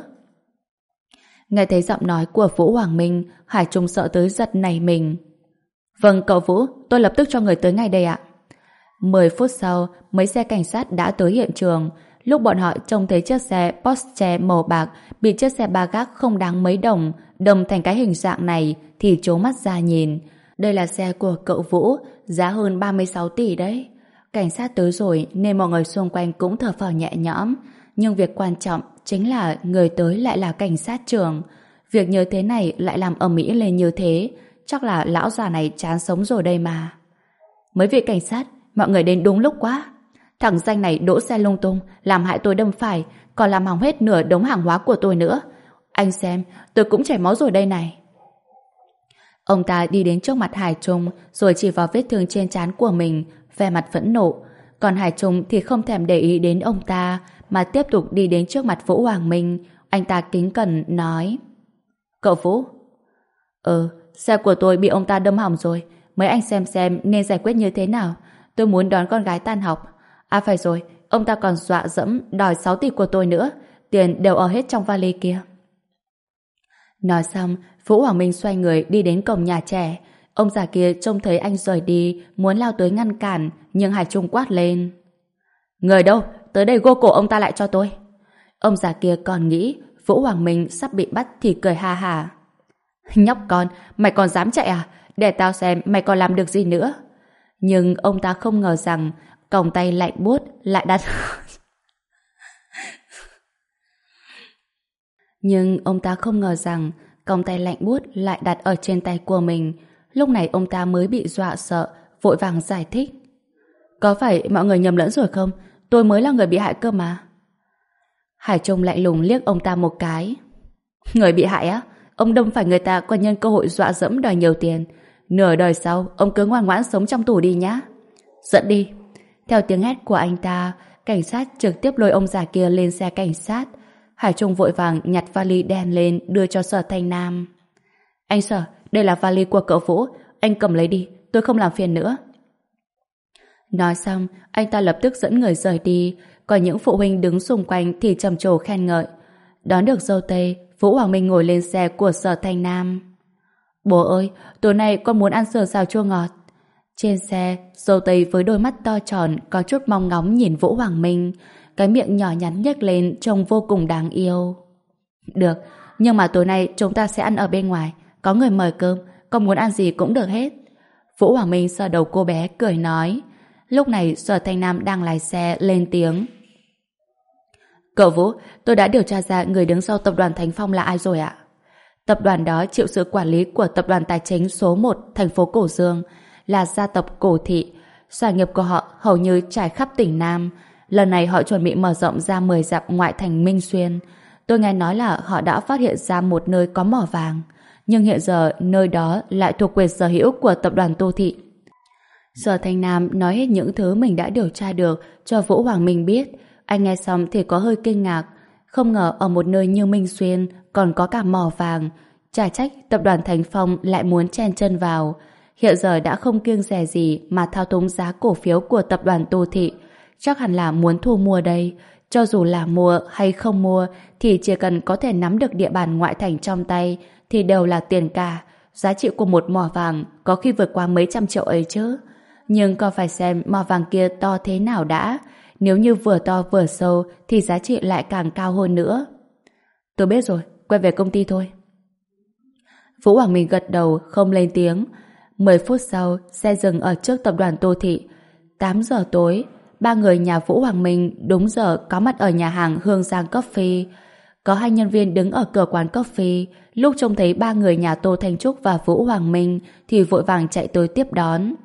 Nghe thấy giọng nói của Vũ Hoàng Minh, Hải Trung sợ tới giật nảy mình. Vâng cậu Vũ, tôi lập tức cho người tới ngay đây ạ. Mười phút sau, mấy xe cảnh sát đã tới hiện trường. Lúc bọn họ trông thấy chiếc xe Porsche màu bạc bị chiếc xe ba gác không đáng mấy đồng đâm thành cái hình dạng này thì trố mắt ra nhìn. Đây là xe của cậu Vũ, giá hơn ba mươi sáu tỷ đấy. Cảnh sát tới rồi nên mọi người xung quanh cũng thở phào nhẹ nhõm. Nhưng việc quan trọng chính là người tới lại là cảnh sát trưởng. Việc như thế này lại làm ầm ĩ lên như thế, chắc là lão già này chán sống rồi đây mà. Mấy vị cảnh sát, mọi người đến đúng lúc quá. Thằng danh này đỗ xe lung tung, làm hại tôi đâm phải, còn làm hỏng hết nửa đống hàng hóa của tôi nữa. Anh xem, tôi cũng chảy máu rồi đây này. Ông ta đi đến trước mặt Hải Trung rồi chỉ vào vết thương trên trán của mình, vẻ mặt phẫn nộ. Còn Hải Trung thì không thèm để ý đến ông ta mà tiếp tục đi đến trước mặt Vũ Hoàng Minh. Anh ta kính cẩn nói: Cậu Vũ. Ừ, xe của tôi bị ông ta đâm hỏng rồi. Mấy anh xem xem nên giải quyết như thế nào. Tôi muốn đón con gái tan học. À phải rồi, ông ta còn dọa dẫm đòi sáu tỷ của tôi nữa. Tiền đều ở hết trong vali kia. Nói xong, Vũ Hoàng Minh xoay người đi đến cổng nhà trẻ. Ông già kia trông thấy anh rời đi, muốn lao tới ngăn cản, nhưng Hải Trung quát lên: Người đâu? Tới đây gô cổ ông ta lại cho tôi. Ông già kia còn nghĩ Vũ Hoàng Minh sắp bị bắt thì cười ha hả. Nhóc con, mày còn dám chạy à? Để tao xem mày còn làm được gì nữa. Nhưng ông ta không ngờ rằng còng tay lạnh buốt lại đặt Nhưng ông ta không ngờ rằng còng tay lạnh buốt lại đặt ở trên tay của mình. Lúc này ông ta mới bị dọa sợ, vội vàng giải thích: Có phải mọi người nhầm lẫn rồi không? Tôi mới là người bị hại cơ mà. Hải Trung lạnh lùng liếc ông ta một cái. Người bị hại á? Ông đâm phải người ta còn nhân cơ hội dọa dẫm đòi nhiều tiền. Nửa đời sau ông cứ ngoan ngoãn sống trong tù đi nhá. Dẫn đi. Theo tiếng hét của anh ta, cảnh sát trực tiếp lôi ông già kia lên xe cảnh sát. Hải Trung vội vàng nhặt vali đen lên đưa cho Sở Thanh Nam. Anh Sở, đây là vali của cậu Vũ, anh cầm lấy đi, tôi không làm phiền nữa. Nói xong, anh ta lập tức dẫn người rời đi, còn những phụ huynh đứng xung quanh thì trầm trồ khen ngợi. Đón được dâu tây, Vũ Hoàng Minh ngồi lên xe của Sở Thanh Nam. Bố ơi, tối nay con muốn ăn sườn xào chua ngọt. Trên xe, dâu tây với đôi mắt to tròn có chút mong ngóng nhìn Vũ Hoàng Minh, cái miệng nhỏ nhắn nhếch lên trông vô cùng đáng yêu. Được, nhưng mà tối nay chúng ta sẽ ăn ở bên ngoài, có người mời cơm, con muốn ăn gì cũng được hết. Vũ Hoàng Minh sờ đầu cô bé cười nói. Lúc này Sở Thanh Nam đang lái xe lên tiếng. Cậu Vũ, tôi đã điều tra ra người đứng sau tập đoàn Thánh Phong là ai rồi ạ? Tập đoàn đó chịu sự quản lý của tập đoàn tài chính số một thành phố Cổ Dương, là gia tộc Cổ Thị. Sản nghiệp của họ hầu như trải khắp tỉnh Nam. Lần này họ chuẩn bị mở rộng ra mười dặm ngoại thành Minh Xuyên. Tôi nghe nói là họ đã phát hiện ra một nơi có mỏ vàng, nhưng hiện giờ nơi đó lại thuộc quyền sở hữu của tập đoàn Tô Thị. Sở Thanh Nam nói hết những thứ mình đã điều tra được cho Vũ Hoàng Minh biết. Anh nghe xong thì có hơi kinh ngạc. Không ngờ ở một nơi như Minh Xuyên còn có cả mỏ vàng. Chả trách tập đoàn Thành Phong lại muốn chen chân vào. Hiện giờ đã không kiêng dè gì mà thao túng giá cổ phiếu của tập đoàn Tô Thị. Chắc hẳn là muốn thu mua đây. Cho dù là mua hay không mua thì chỉ cần có thể nắm được địa bàn ngoại thành trong tay thì đều là tiền cả. Giá trị của một mỏ vàng có khi vượt qua mấy trăm triệu ấy chứ. Nhưng còn phải xem mỏ vàng kia to thế nào đã. Nếu như vừa to vừa sâu thì giá trị lại càng cao hơn nữa. Tôi biết rồi, quay về công ty thôi. Vũ Hoàng Minh gật đầu không lên tiếng. Mười phút sau, xe dừng ở trước tập đoàn Tô Thị. Tám giờ tối, ba người nhà Vũ Hoàng Minh đúng giờ có mặt ở nhà hàng Hương Giang Coffee. Có hai nhân viên đứng ở cửa quán coffee. Lúc trông thấy ba người nhà Tô Thanh Trúc và Vũ Hoàng Minh thì vội vàng chạy tới tiếp đón.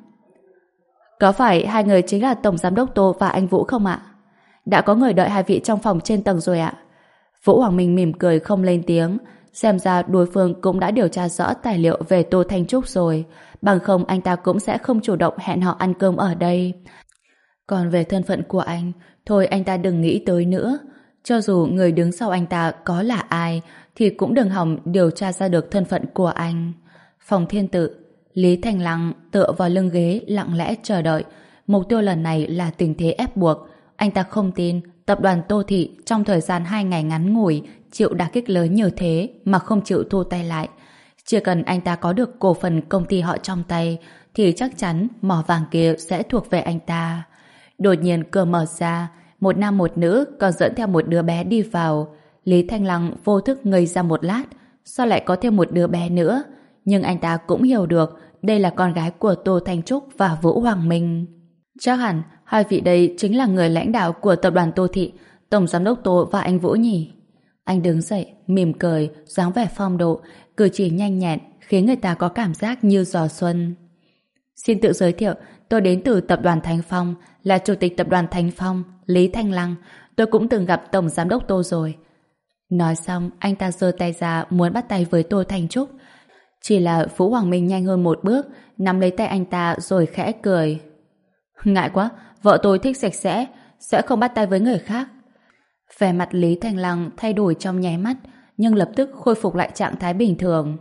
Có phải hai người chính là Tổng Giám đốc Tô và anh Vũ không ạ? Đã có người đợi hai vị trong phòng trên tầng rồi ạ. Vũ Hoàng Minh mỉm cười không lên tiếng. Xem ra đối phương cũng đã điều tra rõ tài liệu về Tô Thanh Trúc rồi. Bằng không anh ta cũng sẽ không chủ động hẹn họ ăn cơm ở đây. Còn về thân phận của anh, thôi anh ta đừng nghĩ tới nữa. Cho dù người đứng sau anh ta có là ai thì cũng đừng hòng điều tra ra được thân phận của anh. Phòng thiên tự, Lý Thanh Lăng tựa vào lưng ghế lặng lẽ chờ đợi. Mục tiêu lần này là tình thế ép buộc. Anh ta không tin tập đoàn Tô Thị trong thời gian hai ngày ngắn ngủi chịu đả kích lớn như thế mà không chịu thu tay lại. Chỉ cần anh ta có được cổ phần công ty họ trong tay thì chắc chắn mỏ vàng kia sẽ thuộc về anh ta. Đột nhiên cửa mở ra, một nam một nữ còn dẫn theo một đứa bé đi vào. Lý Thanh Lăng vô thức ngây ra một lát. Sao lại có thêm một đứa bé nữa? Nhưng anh ta cũng hiểu được đây là con gái của Tô Thanh Trúc và Vũ Hoàng Minh. Chắc hẳn hai vị đây chính là người lãnh đạo của tập đoàn Tô Thị, Tổng Giám đốc Tô và anh Vũ nhỉ? Anh đứng dậy, mỉm cười, dáng vẻ phong độ, cử chỉ nhanh nhẹn khiến người ta có cảm giác như gió xuân. Xin tự giới thiệu, tôi đến từ tập đoàn Thành Phong, là chủ tịch tập đoàn Thành Phong, Lý Thanh Lăng. Tôi cũng từng gặp Tổng Giám đốc Tô rồi. Nói xong, anh ta giơ tay ra muốn bắt tay với Tô Thanh Trúc. Chỉ là Vũ Hoàng Minh nhanh hơn một bước, nắm lấy tay anh ta rồi khẽ cười. Ngại quá, vợ tôi thích sạch sẽ, sẽ không bắt tay với người khác. Vẻ mặt Lý Thanh Lăng thay đổi trong nháy mắt, nhưng lập tức khôi phục lại trạng thái bình thường.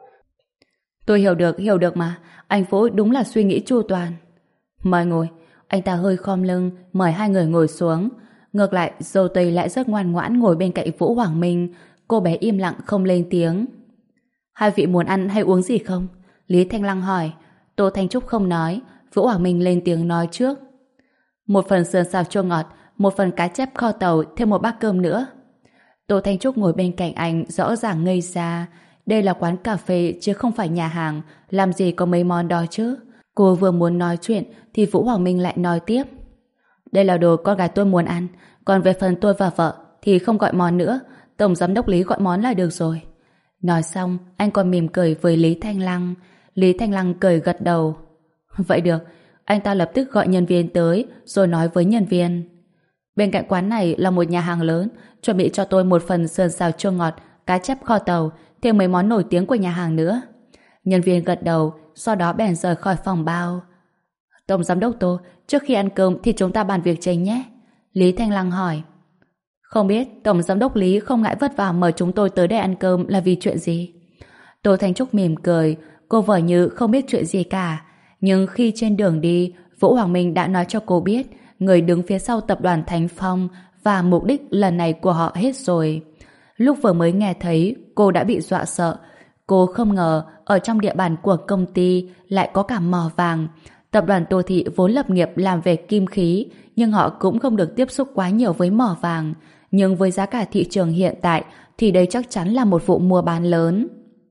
Tôi hiểu được, hiểu được mà. Anh Vũ đúng là suy nghĩ chu toàn. Mời ngồi. Anh ta hơi khom lưng, mời hai người ngồi xuống. Ngược lại, dâu tây lại rất ngoan ngoãn ngồi bên cạnh Vũ Hoàng Minh. Cô bé im lặng không lên tiếng. Hai vị muốn ăn hay uống gì không? Lý Thanh Lăng hỏi. Tô Thanh Trúc không nói. Vũ Hoàng Minh lên tiếng nói trước. Một phần sườn xào chua ngọt, một phần cá chép kho tàu, thêm một bát cơm nữa. Tô Thanh Trúc ngồi bên cạnh anh rõ ràng ngây ra. Đây là quán cà phê chứ không phải nhà hàng, làm gì có mấy món đó chứ. Cô vừa muốn nói chuyện thì Vũ Hoàng Minh lại nói tiếp. Đây là đồ con gái tôi muốn ăn, còn về phần tôi và vợ thì không gọi món nữa, Tổng Giám đốc Lý gọi món là được rồi. Nói xong, anh còn mỉm cười với Lý Thanh Lăng. Lý Thanh Lăng cười gật đầu. Vậy được, anh ta lập tức gọi nhân viên tới rồi nói với nhân viên. Bên cạnh quán này là một nhà hàng lớn, chuẩn bị cho tôi một phần sườn xào chua ngọt, cá chép kho tàu, thêm mấy món nổi tiếng của nhà hàng nữa. Nhân viên gật đầu, sau đó bèn rời khỏi phòng bao. Tổng Giám đốc Tô, trước khi ăn cơm thì chúng ta bàn việc chính nhé. Lý Thanh Lăng hỏi. Không biết Tổng Giám đốc Lý không ngại vất vả mời chúng tôi tới đây ăn cơm là vì chuyện gì? Tô Thanh Trúc mỉm cười, cô vờ như không biết chuyện gì cả. Nhưng khi trên đường đi, Vũ Hoàng Minh đã nói cho cô biết người đứng phía sau tập đoàn Thánh Phong và mục đích lần này của họ hết rồi. Lúc vừa mới nghe thấy, cô đã bị dọa sợ. Cô không ngờ ở trong địa bàn của công ty lại có cả mỏ vàng. Tập đoàn Tô Thị vốn lập nghiệp làm về kim khí, nhưng họ cũng không được tiếp xúc quá nhiều với mỏ vàng. Nhưng với giá cả thị trường hiện tại thì đây chắc chắn là một vụ mua bán lớn.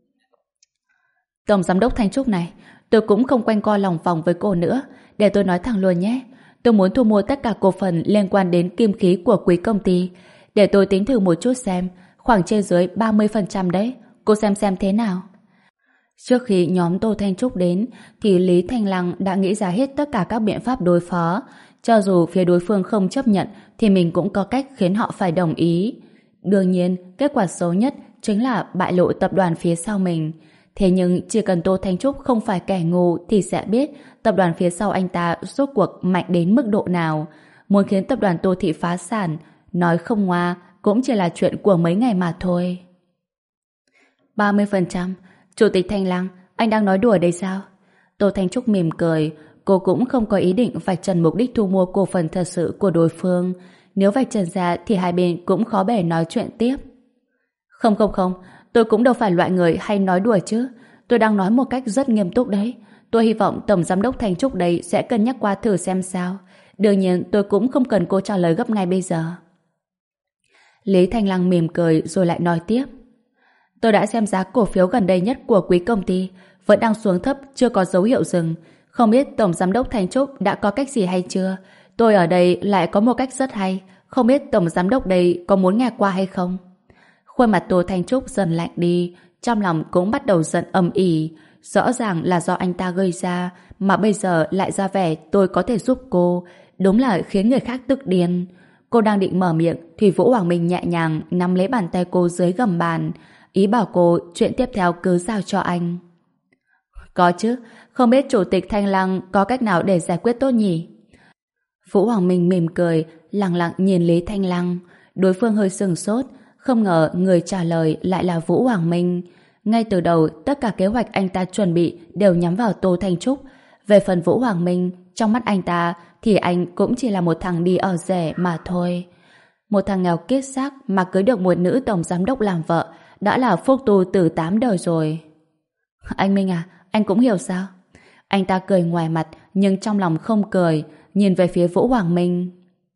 Tổng giám đốc Thanh Trúc này, tôi cũng không quanh co lòng vòng với cô nữa. Để tôi nói thẳng luôn nhé. Tôi muốn thu mua tất cả cổ phần liên quan đến kim khí của quý công ty. Để tôi tính thử một chút xem, khoảng trên dưới ba mươi phần trăm đấy. Cô xem xem thế nào. Trước khi nhóm Tô Thanh Trúc đến, thì Lý Thanh Lăng đã nghĩ ra hết tất cả các biện pháp đối phó. Cho dù phía đối phương không chấp nhận, thì mình cũng có cách khiến họ phải đồng ý. Đương nhiên, kết quả xấu nhất chính là bại lộ tập đoàn phía sau mình. Thế nhưng chỉ cần Tô Thanh Trúc không phải kẻ ngu thì sẽ biết tập đoàn phía sau anh ta rốt cuộc mạnh đến mức độ nào. Muốn khiến tập đoàn Tô Thị phá sản, nói không ngoa cũng chỉ là chuyện của mấy ngày mà thôi. ba mươi phần trăm? Chủ tịch Thanh Lăng, anh đang nói đùa đây sao? Tô Thanh Trúc mỉm cười. Cô cũng không có ý định vạch trần mục đích thu mua cổ phần thật sự của đối phương. Nếu vạch trần ra thì hai bên cũng khó bề nói chuyện tiếp. Không không không, tôi cũng đâu phải loại người hay nói đùa chứ. Tôi đang nói một cách rất nghiêm túc đấy. Tôi hy vọng Tổng Giám đốc Thanh Trúc đây sẽ cân nhắc qua thử xem sao. Đương nhiên tôi cũng không cần cô trả lời gấp ngay bây giờ. Lý Thanh Lăng mỉm cười rồi lại nói tiếp. Tôi đã xem giá cổ phiếu gần đây nhất của quý công ty, vẫn đang xuống thấp, chưa có dấu hiệu dừng. Không biết Tổng Giám đốc Thanh Trúc đã có cách gì hay chưa? Tôi ở đây lại có một cách rất hay. Không biết Tổng Giám đốc đây có muốn nghe qua hay không? Khuôn mặt Tô Thanh Trúc dần lạnh đi, trong lòng cũng bắt đầu giận ầm ĩ. Rõ ràng là do anh ta gây ra, mà bây giờ lại ra vẻ tôi có thể giúp cô. Đúng là khiến người khác tức điên. Cô đang định mở miệng thì Vũ Hoàng Minh nhẹ nhàng nắm lấy bàn tay cô dưới gầm bàn, ý bảo cô chuyện tiếp theo cứ giao cho anh. Có chứ, không biết Chủ tịch Thanh Lăng có cách nào để giải quyết tốt nhỉ? Vũ Hoàng Minh mỉm cười, lặng lặng nhìn Lý Thanh Lăng. Đối phương hơi sừng sốt, không ngờ người trả lời lại là Vũ Hoàng Minh. Ngay từ đầu, tất cả kế hoạch anh ta chuẩn bị đều nhắm vào Tô Thanh Trúc. Về phần Vũ Hoàng Minh, trong mắt anh ta thì anh cũng chỉ là một thằng đi ở rẻ mà thôi. Một thằng nghèo kiết xác mà cưới được một nữ tổng giám đốc làm vợ đã là phúc tu từ tám đời rồi. Anh Minh à, anh cũng hiểu sao? Anh ta cười ngoài mặt nhưng trong lòng không cười, nhìn về phía Vũ Hoàng Minh.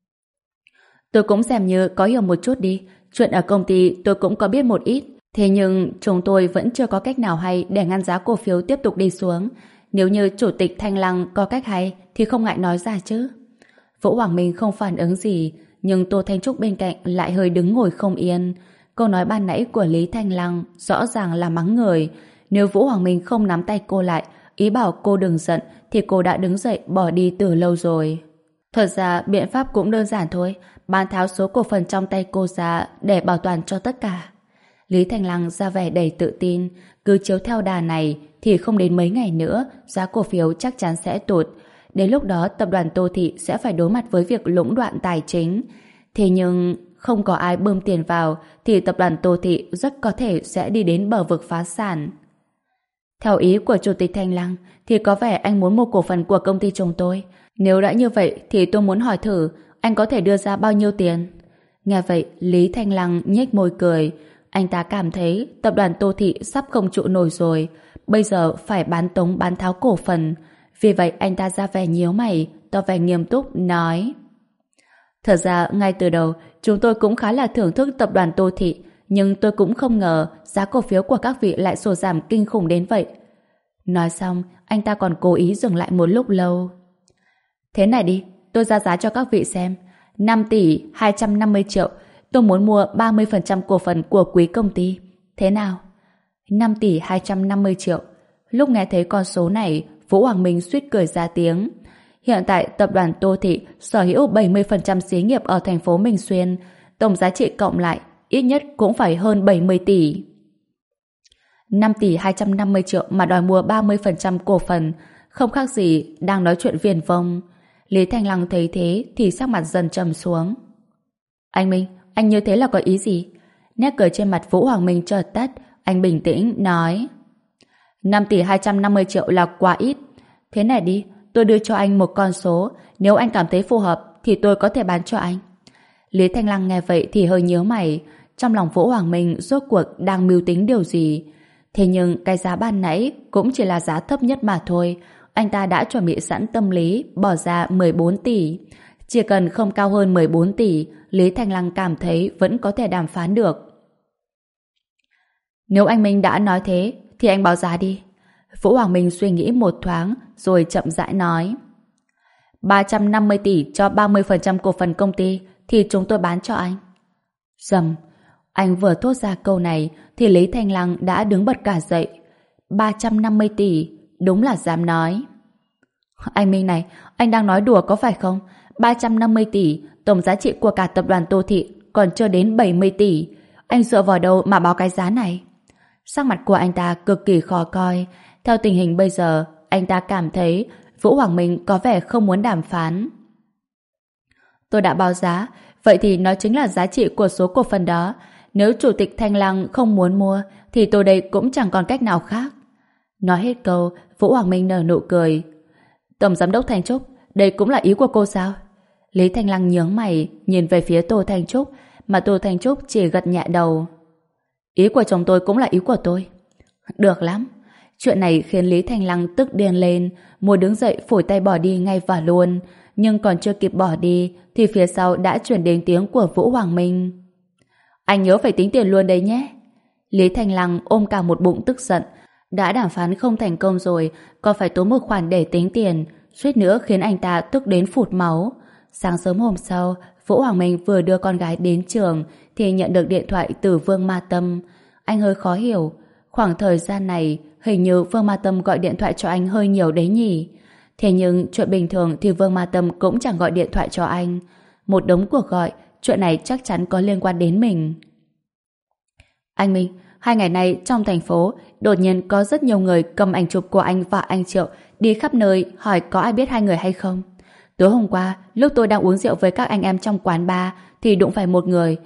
Tôi cũng xem như có hiểu một chút đi. Chuyện ở công ty tôi cũng có biết một ít. Thế nhưng chúng tôi vẫn chưa có cách nào hay để ngăn giá cổ phiếu tiếp tục đi xuống. Nếu như Chủ tịch Thanh Lăng có cách hay thì không ngại nói ra chứ. Vũ Hoàng Minh không phản ứng gì, nhưng Tô Thanh Trúc bên cạnh lại hơi đứng ngồi không yên. Câu nói ban nãy của Lý Thanh Lăng rõ ràng là mắng người. Nếu Vũ Hoàng Minh không nắm tay cô lại, ý bảo cô đừng giận, thì cô đã đứng dậy bỏ đi từ lâu rồi. Thật ra biện pháp cũng đơn giản thôi, bán tháo số cổ phần trong tay cô ra để bảo toàn cho tất cả. Lý Thanh Lăng ra vẻ đầy tự tin, cứ chiếu theo đà này thì không đến mấy ngày nữa giá cổ phiếu chắc chắn sẽ tụt. Đến lúc đó tập đoàn Tô Thị sẽ phải đối mặt với việc lũng đoạn tài chính. Thế nhưng không có ai bơm tiền vào thì tập đoàn Tô Thị rất có thể sẽ đi đến bờ vực phá sản. Theo ý của Chủ tịch Thanh Lăng thì có vẻ anh muốn mua cổ phần của công ty chúng tôi. Nếu đã như vậy thì tôi muốn hỏi thử anh có thể đưa ra bao nhiêu tiền? Nghe vậy Lý Thanh Lăng nhếch môi cười. Anh ta cảm thấy tập đoàn Tô Thị sắp không trụ nổi rồi, bây giờ phải bán tống bán tháo cổ phần. Vì vậy anh ta ra vẻ nhíu mày, tỏ vẻ nghiêm túc nói: Thật ra ngay từ đầu chúng tôi cũng khá là thưởng thức tập đoàn Tô Thị, nhưng tôi cũng không ngờ giá cổ phiếu của các vị lại sụt giảm kinh khủng đến vậy. Nói xong anh ta còn cố ý dừng lại một lúc lâu. Thế này đi, tôi ra giá cho các vị xem. Năm tỷ hai trăm năm mươi triệu, tôi muốn mua ba mươi phần trăm cổ phần của quý công ty. Thế nào? Năm tỷ hai trăm năm mươi triệu. Lúc nghe thấy con số này, Vũ Hoàng Minh suýt cười ra tiếng. Hiện tại tập đoàn Tô Thị sở hữu bảy mươi phần trăm xí nghiệp ở thành phố Minh Xuyên, tổng giá trị cộng lại ít nhất cũng phải hơn bảy mươi tỷ. Năm tỷ hai trăm năm mươi triệu mà đòi mua ba mươi phần trăm cổ phần, không khác gì đang nói chuyện viển vông. Lý Thanh Lăng thấy thế thì sắc mặt dần trầm xuống. Anh Minh, anh như thế là có ý gì? Nét cười trên mặt Vũ Hoàng Minh chợt tắt, anh bình tĩnh nói: Năm tỷ hai trăm năm mươi triệu là quá ít. Thế này đi, tôi đưa cho anh một con số, nếu anh cảm thấy phù hợp thì tôi có thể bán cho anh. Lý Thanh Lăng nghe vậy thì hơi nhớ mày, trong lòng Vũ Hoàng Minh rốt cuộc đang mưu tính điều gì. Thế nhưng cái giá ban nãy cũng chỉ là giá thấp nhất mà thôi, anh ta đã chuẩn bị sẵn tâm lý bỏ ra mười bốn tỷ. Chỉ cần không cao hơn mười bốn tỷ, Lý Thanh Lăng cảm thấy vẫn có thể đàm phán được. Nếu anh Minh đã nói thế, thì anh báo giá đi. Vũ Hoàng Minh suy nghĩ một thoáng, rồi chậm rãi nói. ba trăm năm mươi tỷ cho ba mươi phần trăm cổ phần công ty, thì chúng tôi bán cho anh. Dầm, anh vừa thốt ra câu này, thì Lý Thanh Lăng đã đứng bật cả dậy. ba trăm năm mươi tỷ, đúng là dám nói. Anh Minh này, anh đang nói đùa có phải không? ba trăm năm mươi tỷ, tổng giá trị của cả tập đoàn Tô Thị còn chưa đến bảy mươi tỷ. Anh dựa vào đâu mà báo cái giá này? Sắc mặt của anh ta cực kỳ khó coi. Theo tình hình bây giờ, anh ta cảm thấy Vũ Hoàng Minh có vẻ không muốn đàm phán. Tôi đã báo giá, vậy thì nó chính là giá trị của số cổ phần đó. Nếu Chủ tịch Thanh Lăng không muốn mua, thì tôi đây cũng chẳng còn cách nào khác. Nói hết câu, Vũ Hoàng Minh nở nụ cười. Tổng giám đốc Thanh Trúc, đây cũng là ý của cô sao? Lý Thanh Lăng nhướng mày, nhìn về phía Tô Thanh Trúc, mà Tô Thanh Trúc chỉ gật nhẹ đầu. Ý của chồng tôi cũng là ý của tôi. Được lắm. Chuyện này khiến Lý Thanh Lăng tức điên lên, muốn đứng dậy phủi tay bỏ đi ngay và luôn. Nhưng còn chưa kịp bỏ đi, thì phía sau đã chuyển đến tiếng của Vũ Hoàng Minh. Anh nhớ phải tính tiền luôn đấy nhé. Lý Thanh Lăng ôm cả một bụng tức giận. Đã đàm phán không thành công rồi, còn phải tốn một khoản để tính tiền, suýt nữa khiến anh ta tức đến phụt máu. Sáng sớm hôm sau, Vũ Hoàng Minh vừa đưa con gái đến trường thì nhận được điện thoại từ Vương Ma Tâm. Anh hơi khó hiểu, khoảng thời gian này hình như Vương Ma Tâm gọi điện thoại cho anh hơi nhiều đấy nhỉ. Thế nhưng chuyện bình thường thì Vương Ma Tâm cũng chẳng gọi điện thoại cho anh. Một đống cuộc gọi, chuyện này chắc chắn có liên quan đến mình. Anh Minh, hai ngày nay trong thành phố đột nhiên có rất nhiều người cầm ảnh chụp của anh và anh Triệu đi khắp nơi hỏi có ai biết hai người hay không. Tối hôm qua, lúc tôi đang uống rượu với các anh em trong quán bar thì đụng phải một người.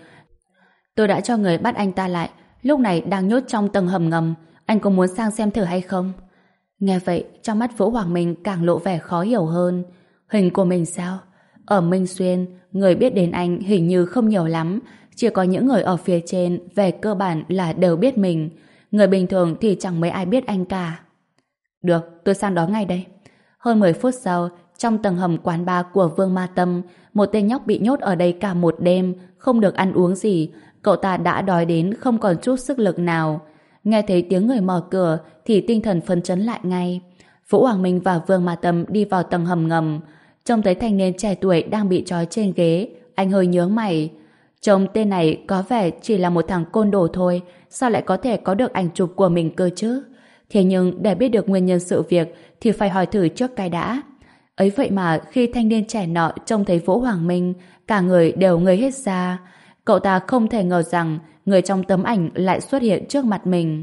Tôi đã cho người bắt anh ta lại, lúc này đang nhốt trong tầng hầm ngầm. Anh có muốn sang xem thử hay không? Nghe vậy, trong mắt Vũ Hoàng Minh càng lộ vẻ khó hiểu hơn. Hình của mình sao? Ở Minh Xuyên, người biết đến anh hình như không nhiều lắm. Chỉ có những người ở phía trên về cơ bản là đều biết mình. Người bình thường thì chẳng mấy ai biết anh cả. Được, tôi sang đó ngay đây. Hơn mười phút sau, trong tầng hầm quán bar của Vương Ma Tâm, một tên nhóc bị nhốt ở đây cả một đêm, không được ăn uống gì. Cậu ta đã đói đến không còn chút sức lực nào. Nghe thấy tiếng người mở cửa thì tinh thần phấn chấn lại ngay. Vũ Hoàng Minh và Vương Ma Tâm đi vào tầng hầm ngầm. Trông thấy thanh niên trẻ tuổi đang bị trói trên ghế, anh hơi nhướng mày. Trông tên này có vẻ chỉ là một thằng côn đồ thôi, sao lại có thể có được ảnh chụp của mình cơ chứ? Thế nhưng để biết được nguyên nhân sự việc thì phải hỏi thử trước cái đã. Ấy vậy mà khi thanh niên trẻ nọ trông thấy Vũ Hoàng Minh, cả người đều ngây hết ra. Cậu ta không thể ngờ rằng người trong tấm ảnh lại xuất hiện trước mặt mình.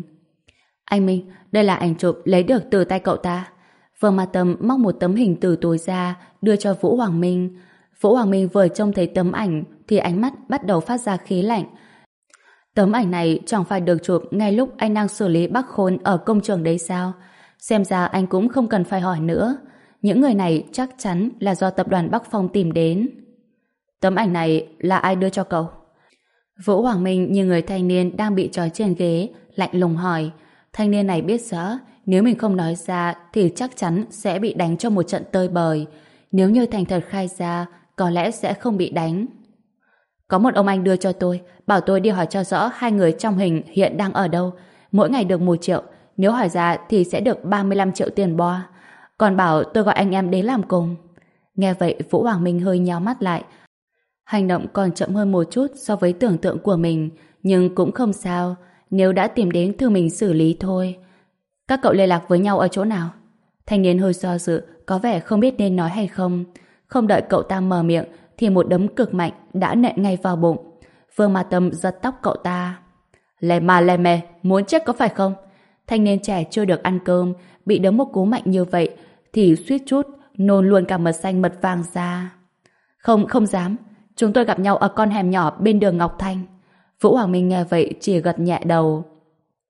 Anh Minh, đây là ảnh chụp lấy được từ tay cậu ta. Vương Ma Tâm móc một tấm hình từ túi ra, đưa cho Vũ Hoàng Minh. Vũ Hoàng Minh vừa trông thấy tấm ảnh thì ánh mắt bắt đầu phát ra khí lạnh. Tấm ảnh này chẳng phải được chụp ngay lúc anh đang xử lý Bắc Khôn ở công trường đấy sao? Xem ra anh cũng không cần phải hỏi nữa. Những người này chắc chắn là do tập đoàn Bắc Phong tìm đến. Tấm ảnh này là ai đưa cho cậu? Vũ Hoàng Minh như người thanh niên đang bị trói trên ghế, lạnh lùng hỏi. Thanh niên này biết rõ, nếu mình không nói ra thì chắc chắn sẽ bị đánh cho một trận tơi bời. Nếu như thành thật khai ra, có lẽ sẽ không bị đánh. Có một ông anh đưa cho tôi, bảo tôi đi hỏi cho rõ hai người trong hình hiện đang ở đâu. Mỗi ngày được một triệu, nếu hỏi ra thì sẽ được ba mươi lăm triệu tiền bo. Còn bảo tôi gọi anh em đến làm cùng. Nghe vậy Vũ Hoàng Minh hơi nhíu mắt lại. Hành động còn chậm hơn một chút so với tưởng tượng của mình, nhưng cũng không sao. Nếu đã tìm đến thì mình xử lý thôi. Các cậu liên lạc với nhau ở chỗ nào? Thanh niên hơi do dự, có vẻ không biết nên nói hay không. Không đợi cậu ta mở miệng thì một đấm cực mạnh đã nện ngay vào bụng. Vương Ma Tâm giật tóc cậu ta. Lè mà lè mè, muốn chết có phải không? Thanh niên trẻ chưa được ăn cơm, bị đấm một cú mạnh như vậy thì suýt chút nôn luôn cả mật xanh mật vàng ra. Không, không dám. Chúng tôi gặp nhau ở con hẻm nhỏ bên đường Ngọc Thanh. Vũ Hoàng Minh nghe vậy chỉ gật nhẹ đầu.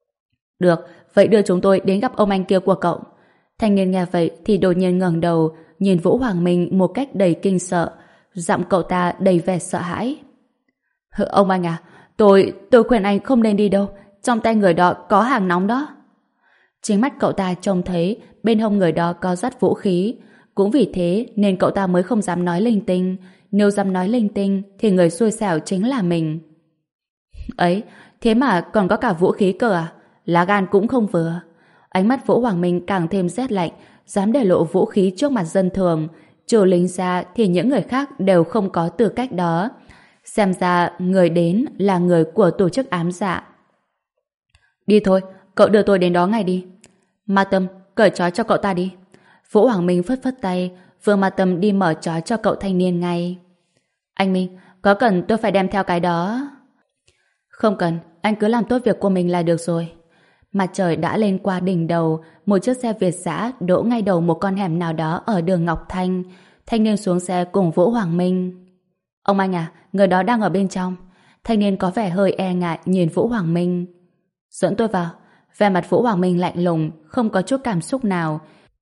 Được, vậy đưa chúng tôi đến gặp ông anh kia của cậu. Thanh niên nghe vậy thì đột nhiên ngẩng đầu, nhìn Vũ Hoàng Minh một cách đầy kinh sợ, giọng cậu ta đầy vẻ sợ hãi. Ông anh à, tôi, tôi khuyên anh không nên đi đâu, trong tay người đó có hàng nóng đó. Chính mắt cậu ta trông thấy bên hông người đó có dắt vũ khí, cũng vì thế nên cậu ta mới không dám nói linh tinh. Nếu dám nói linh tinh thì người xui xẻo chính là mình. Ấy, thế mà còn có cả vũ khí cơ à? Lá gan cũng không vừa. Ánh mắt Vũ Hoàng Minh càng thêm rét lạnh, dám để lộ vũ khí trước mặt dân thường. Trừ lính ra thì những người khác đều không có tư cách đó. Xem ra người đến là người của tổ chức ám dạ. Đi thôi, cậu đưa tôi đến đó ngay đi. Ma Tâm, cởi trói cho cậu ta đi. Vũ Hoàng Minh phất phất tay, Vương Ma Tâm đi mở trói cho cậu thanh niên ngay. Anh Minh, có cần tôi phải đem theo cái đó? Không cần, anh cứ làm tốt việc của mình là được rồi. Mặt trời đã lên qua đỉnh đầu, một chiếc xe Việt dã đỗ ngay đầu một con hẻm nào đó ở đường Ngọc Thanh. Thanh niên xuống xe cùng Vũ Hoàng Minh. Ông anh à, người đó đang ở bên trong. Thanh niên có vẻ hơi e ngại nhìn Vũ Hoàng Minh. Dẫn tôi vào. Vẻ mặt Vũ Hoàng Minh lạnh lùng, không có chút cảm xúc nào.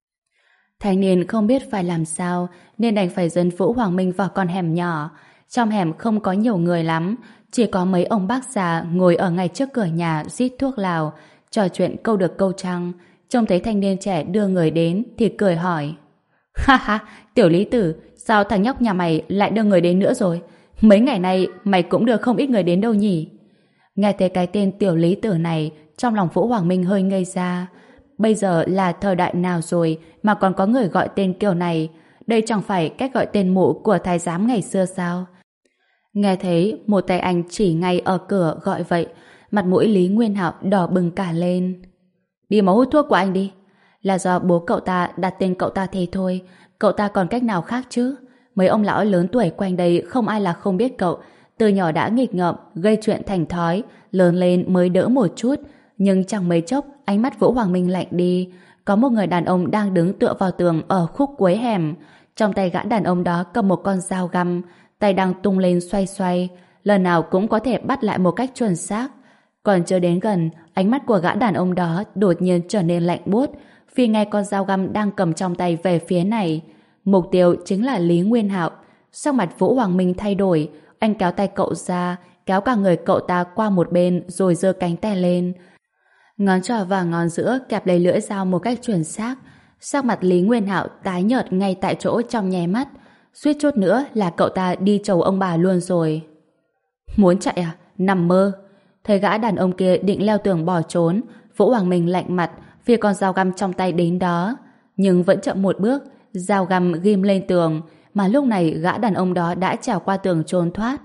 Thanh niên không biết phải làm sao nên đành phải dẫn Vũ Hoàng Minh vào con hẻm nhỏ. Trong hẻm không có nhiều người lắm, chỉ có mấy ông bác già ngồi ở ngay trước cửa nhà rít thuốc lào, trò chuyện câu được câu trăng. Trông thấy thanh niên trẻ đưa người đến thì cười hỏi. Ha ha, tiểu Lý Tử, sao thằng nhóc nhà mày lại đưa người đến nữa rồi? Mấy ngày nay mày cũng đưa không ít người đến đâu nhỉ? Nghe thấy cái tên tiểu Lý Tử này, trong lòng Vũ Hoàng Minh hơi ngây ra. Bây giờ là thời đại nào rồi mà còn có người gọi tên kiểu này? Đây chẳng phải cách gọi tên mụ của thái giám ngày xưa sao? Nghe thấy một tay anh chỉ ngay ở cửa gọi vậy, mặt mũi Lý Nguyên Hạo đỏ bừng cả lên. Đi mà hút thuốc của anh đi. Là do bố cậu ta đặt tên cậu ta thế thôi, cậu ta còn cách nào khác chứ? Mấy ông lão lớn tuổi quanh đây không ai là không biết cậu. Từ nhỏ đã nghịch ngợm, gây chuyện thành thói, lớn lên mới đỡ một chút. Nhưng chẳng mấy chốc, ánh mắt Vũ Hoàng Minh lạnh đi. Có một người đàn ông đang đứng tựa vào tường ở khúc cuối hẻm. Trong tay gã đàn ông đó cầm một con dao găm, tay đang tung lên xoay xoay, lần nào cũng có thể bắt lại một cách chuẩn xác. Còn chưa đến gần, ánh mắt của gã đàn ông đó đột nhiên trở nên lạnh buốt, vì ngay con dao găm đang cầm trong tay về phía này. Mục tiêu chính là Lý Nguyên Hạo. Sắc mặt Vũ Hoàng Minh thay đổi, anh kéo tay cậu ra, kéo cả người cậu ta qua một bên rồi giơ cánh tay lên. Ngón trỏ và ngón giữa kẹp lấy lưỡi dao một cách chuẩn xác. Sắc mặt Lý Nguyên Hạo tái nhợt ngay tại chỗ trong nháy mắt. Suýt chút nữa là cậu ta đi chầu ông bà luôn rồi. Muốn chạy à? Nằm mơ. Thấy gã đàn ông kia định leo tường bỏ trốn, Vũ Hoàng Minh lạnh mặt vì con dao găm trong tay đến đó. Nhưng vẫn chậm một bước, dao găm ghim lên tường, mà lúc này gã đàn ông đó đã trèo qua tường trốn thoát.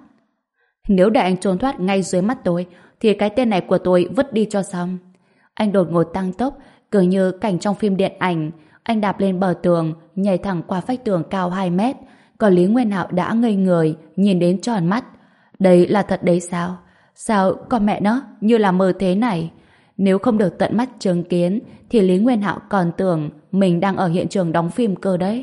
Nếu để anh trốn thoát ngay dưới mắt tôi, thì cái tên này của tôi vứt đi cho xong. Anh đột ngột tăng tốc, cứ như cảnh trong phim điện ảnh. Anh đạp lên bờ tường, nhảy thẳng qua vách tường cao hai mét. Còn Lý Nguyên Hạo đã ngây người, nhìn đến tròn mắt. Đây là thật đấy sao? Sao con mẹ nó như là mơ thế này? Nếu không được tận mắt chứng kiến thì Lý Nguyên Hạo còn tưởng mình đang ở hiện trường đóng phim cơ đấy.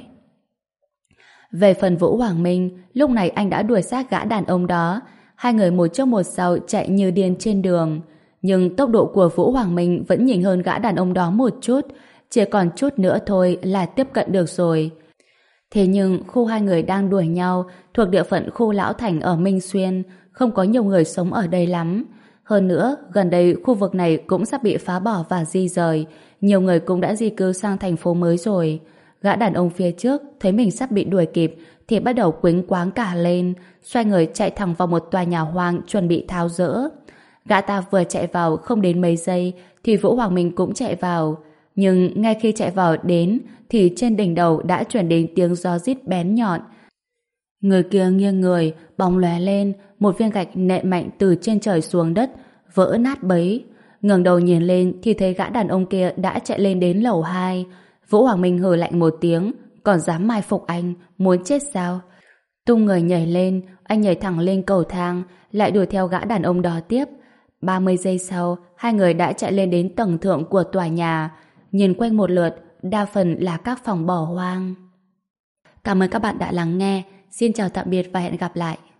Về phần Vũ Hoàng Minh, lúc này anh đã đuổi sát gã đàn ông đó. Hai người một trước một sau chạy như điên trên đường. Nhưng tốc độ của Vũ Hoàng Minh vẫn nhỉnh hơn gã đàn ông đó một chút. Chỉ còn chút nữa thôi là tiếp cận được rồi. Thế nhưng khu hai người đang đuổi nhau thuộc địa phận khu Lão Thành ở Minh Xuyên, không có nhiều người sống ở đây lắm. Hơn nữa, gần đây khu vực này cũng sắp bị phá bỏ và di rời. Nhiều người cũng đã di cư sang thành phố mới rồi. Gã đàn ông phía trước thấy mình sắp bị đuổi kịp thì bắt đầu quĩnh quáng cả lên, xoay người chạy thẳng vào một tòa nhà hoang chuẩn bị tháo dỡ. Gã ta vừa chạy vào không đến mấy giây thì Vũ Hoàng Minh cũng chạy vào. Nhưng ngay khi chạy vào đến thì trên đỉnh đầu đã chuyển đến tiếng gió rít bén nhọn. Người kia nghiêng người, bóng lóe lên, một viên gạch nện mạnh từ trên trời xuống đất, vỡ nát bấy. Ngẩng đầu nhìn lên thì thấy gã đàn ông kia đã chạy lên đến lầu hai. Vũ Hoàng Minh hừ lạnh một tiếng, còn dám mai phục anh, muốn chết sao? Tung người nhảy lên, anh nhảy thẳng lên cầu thang, lại đuổi theo gã đàn ông đó tiếp. ba mươi giây sau, hai người đã chạy lên đến tầng thượng của tòa nhà. Nhìn quanh một lượt, đa phần là các phòng bỏ hoang. Cảm ơn các bạn đã lắng nghe. Xin chào tạm biệt và hẹn gặp lại.